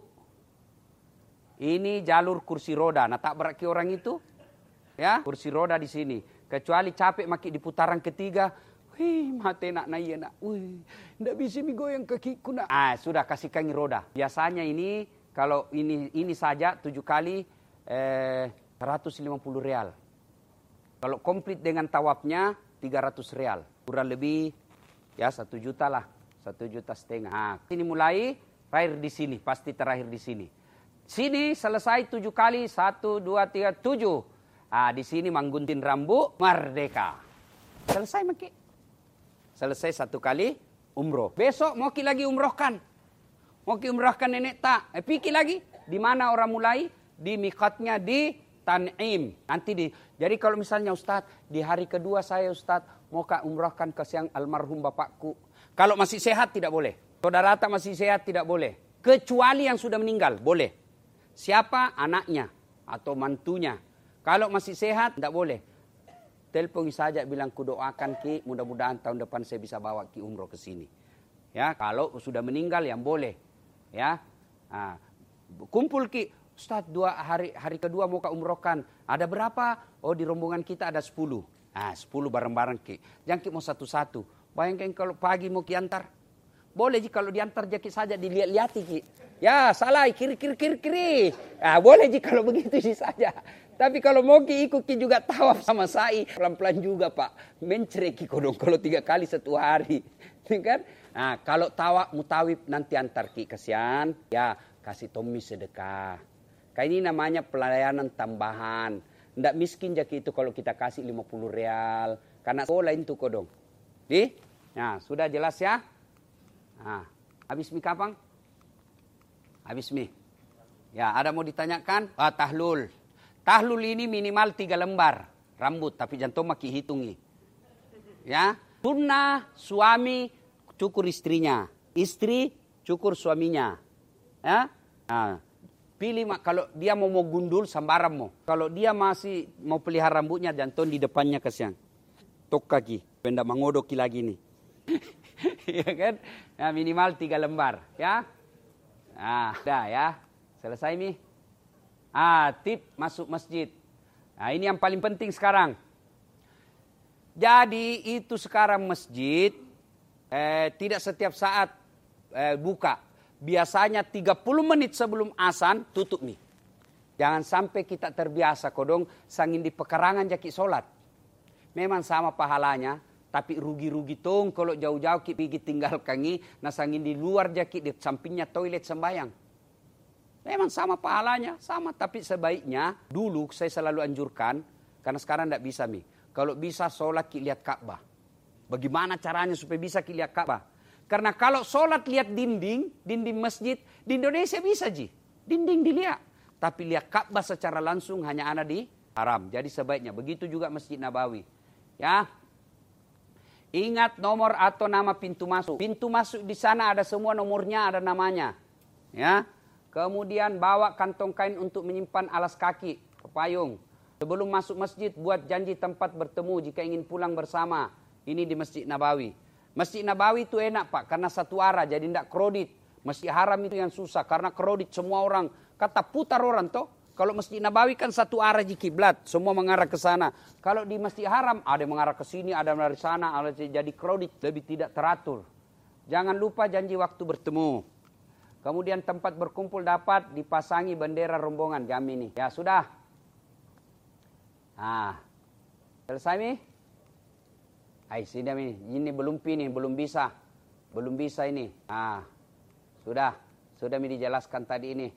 [SPEAKER 1] Ini jalur kursi roda. Nah tak berarti orang itu, ya kursi roda di sini. Kecuali capek maki di putaran ketiga, wih mati nak naik nak, wih ndak bisa mi goyang kakiku nak. Ah sudah kasih kaki roda. Biasanya ini kalau ini ini saja tujuh kali eh, seratus lima puluh real. Kalau komplit dengan tawafnya tiga ratus real. Kurang lebih ya satu juta lah, satu juta setengah. Nah, ini mulai terakhir di sini, pasti terakhir di sini. Sini selesai tujuh kali, satu, dua, tiga, tujuh. Ah, di sini mangguntin rambut, merdeka. Selesai maki. Selesai satu kali umroh. Besok mau ki lagi umrohkan. Mau ki umrohkan nenek tak. Eh, pikir lagi. Di mana orang mulai? Di mikatnya di Tan'im. Nanti di. Jadi kalau misalnya Ustadz, di hari kedua saya Ustadz mau kak umrohkan ke siang almarhum bapakku. Kalau masih sehat tidak boleh. Saudara tak masih sehat tidak boleh. Kecuali yang sudah meninggal, boleh. Siapa? Anaknya atau mantunya. Kalau masih sehat tidak boleh. telepon saja bilang ku doakan Ki, mudah-mudahan tahun depan saya bisa bawa Ki umroh ke sini. Ya, kalau sudah meninggal yang boleh. Ya. Nah, kumpul Ki, Ustaz dua hari hari kedua mau ke umrohkan. Ada berapa? Oh di rombongan kita ada sepuluh. Nah, sepuluh bareng-bareng Ki. Jangan Ki mau satu-satu. Bayangkan kalau pagi mau Ki antar. Boleh Ji kalau diantar Ki saja dilihat-lihati Ki. Ya salah kiri kiri kiri kiri. Nah, boleh Ji kalau begitu sih saja. Tapi kalau mau Ki ikut Ki juga tawaf sama sai. Pelan-pelan juga Pak. Mencret Ki kodong kalau tiga kali satu hari. Kan? Nah kalau tawaf mutawif nanti antar Ki kasihan. Ya kasih Tommy sedekah. Kayak ini namanya pelayanan tambahan. Nggak miskin Jaki itu kalau kita kasih lima puluh real. Karena sekolah itu kodong. Di? Nah sudah jelas ya? Nah, habis mi kapan? Habis mi. Ya, ada mau ditanyakan? Ah, tahlul. Tahlul ini minimal tiga lembar rambut, tapi jantung maki hitungi. Ya, sunnah suami cukur istrinya, istri cukur suaminya. Ya, nah, pilih kalau dia mau mau gundul sambaran mau. Kalau dia masih mau pelihara rambutnya jantung di depannya kasihan. Tok kaki, benda mengodoki lagi nih. Ya kan? Nah, minimal tiga lembar, ya. Nah, udah ya. Selesai nih. Ah, tip masuk masjid. Nah, ini yang paling penting sekarang. Jadi itu sekarang masjid eh, tidak setiap saat eh, buka. Biasanya tiga puluh menit sebelum azan tutup nih. Jangan sampai kita terbiasa kodong sangin di pekarangan jaki sholat. Memang sama pahalanya. Tapi rugi-rugi tong kalau jauh-jauh kita pergi tinggalkan ini, nasangin di luar jaki di sampingnya toilet sembayang. Memang sama pahalanya, sama. Tapi sebaiknya dulu saya selalu anjurkan, karena sekarang tidak bisa mi. Kalau bisa sholat kita lihat Ka'bah. Bagaimana caranya supaya bisa kita lihat Ka'bah? Karena kalau sholat lihat dinding, dinding masjid, di Indonesia bisa ji. Dinding dilihat. Tapi lihat Ka'bah secara langsung hanya ada di haram. Jadi sebaiknya. Begitu juga Masjid Nabawi. Ya. Ingat nomor atau nama pintu masuk. Pintu masuk di sana ada semua nomornya, ada namanya. Ya. Kemudian bawa kantong kain untuk menyimpan alas kaki, payung. Sebelum masuk masjid buat janji tempat bertemu jika ingin pulang bersama. Ini di Masjid Nabawi. Masjid Nabawi itu enak Pak karena satu arah jadi tidak kredit. Masjid Haram itu yang susah karena kredit semua orang kata putar orang toh. Kalau Masjid Nabawi kan satu arah di kiblat, semua mengarah ke sana. Kalau di Masjid Haram ada yang mengarah ke sini, ada yang dari sana, ada jadi kredit, lebih tidak teratur. Jangan lupa janji waktu bertemu. Kemudian tempat berkumpul dapat dipasangi bendera rombongan, jamin nih. Ya sudah. Nah, selesai nih? Hai, sini nih, ini belum nih, belum bisa. Belum bisa ini. Nah, sudah. Sudah mi dijelaskan tadi ini.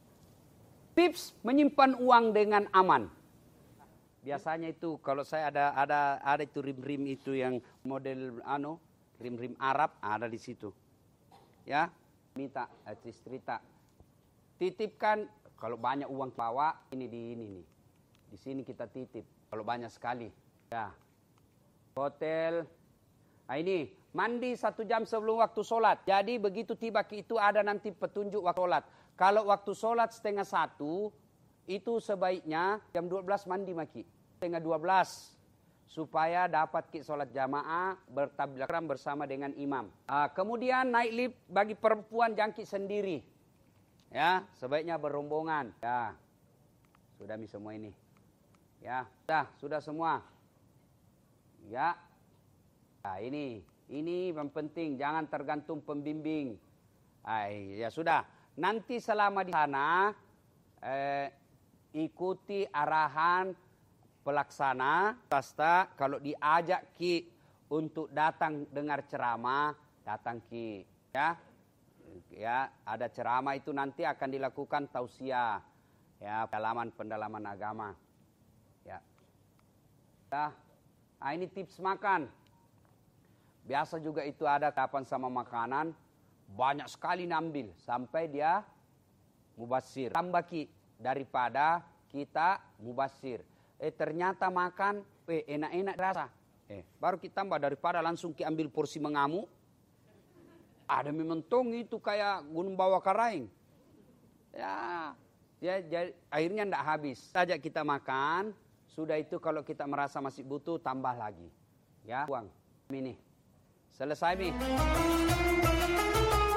[SPEAKER 1] Tips menyimpan uang dengan aman. Biasanya itu kalau saya ada ada ada itu rim-rim itu yang model ano, rim-rim Arab ada di situ. Ya, minta cerita. Titipkan kalau banyak uang bawa ini di ini nih. Di sini kita titip kalau banyak sekali. Ya. Hotel. Nah ini mandi satu jam sebelum waktu sholat. Jadi begitu tiba itu ada nanti petunjuk waktu sholat. Kalau waktu sholat setengah satu, itu sebaiknya jam dua belas mandi maki. Setengah dua belas. Supaya dapat ki sholat jamaah bertabrakram bersama dengan imam. Uh, kemudian naik lift bagi perempuan jangkit sendiri. Ya, sebaiknya berombongan. Ya, sudah mi semua ini. Ya, sudah, sudah semua. Ya, nah ini, ini yang penting. Jangan tergantung pembimbing. Ay, ya sudah. Nanti selama di sana eh, ikuti arahan pelaksana. Pasta kalau diajak ki untuk datang dengar ceramah, datang ki. Ya, ya ada ceramah itu nanti akan dilakukan tausiah, ya pendalaman pendalaman agama. Ya, nah, nah ini tips makan. Biasa juga itu ada kapan sama makanan. Banyak sekali nambil sampai dia mubasir. Tambah ki daripada kita mubasir. Eh ternyata makan eh enak-enak rasa. Eh baru kita tambah daripada langsung ki ambil porsi mengamuk. Ada mementong itu kayak gunung bawah karaing. Ya, ya jadi, akhirnya ndak habis. Saja kita makan Sudah itu kalau kita merasa masih butuh, tambah lagi. Ya, uang. Ini. Selesai, Mi.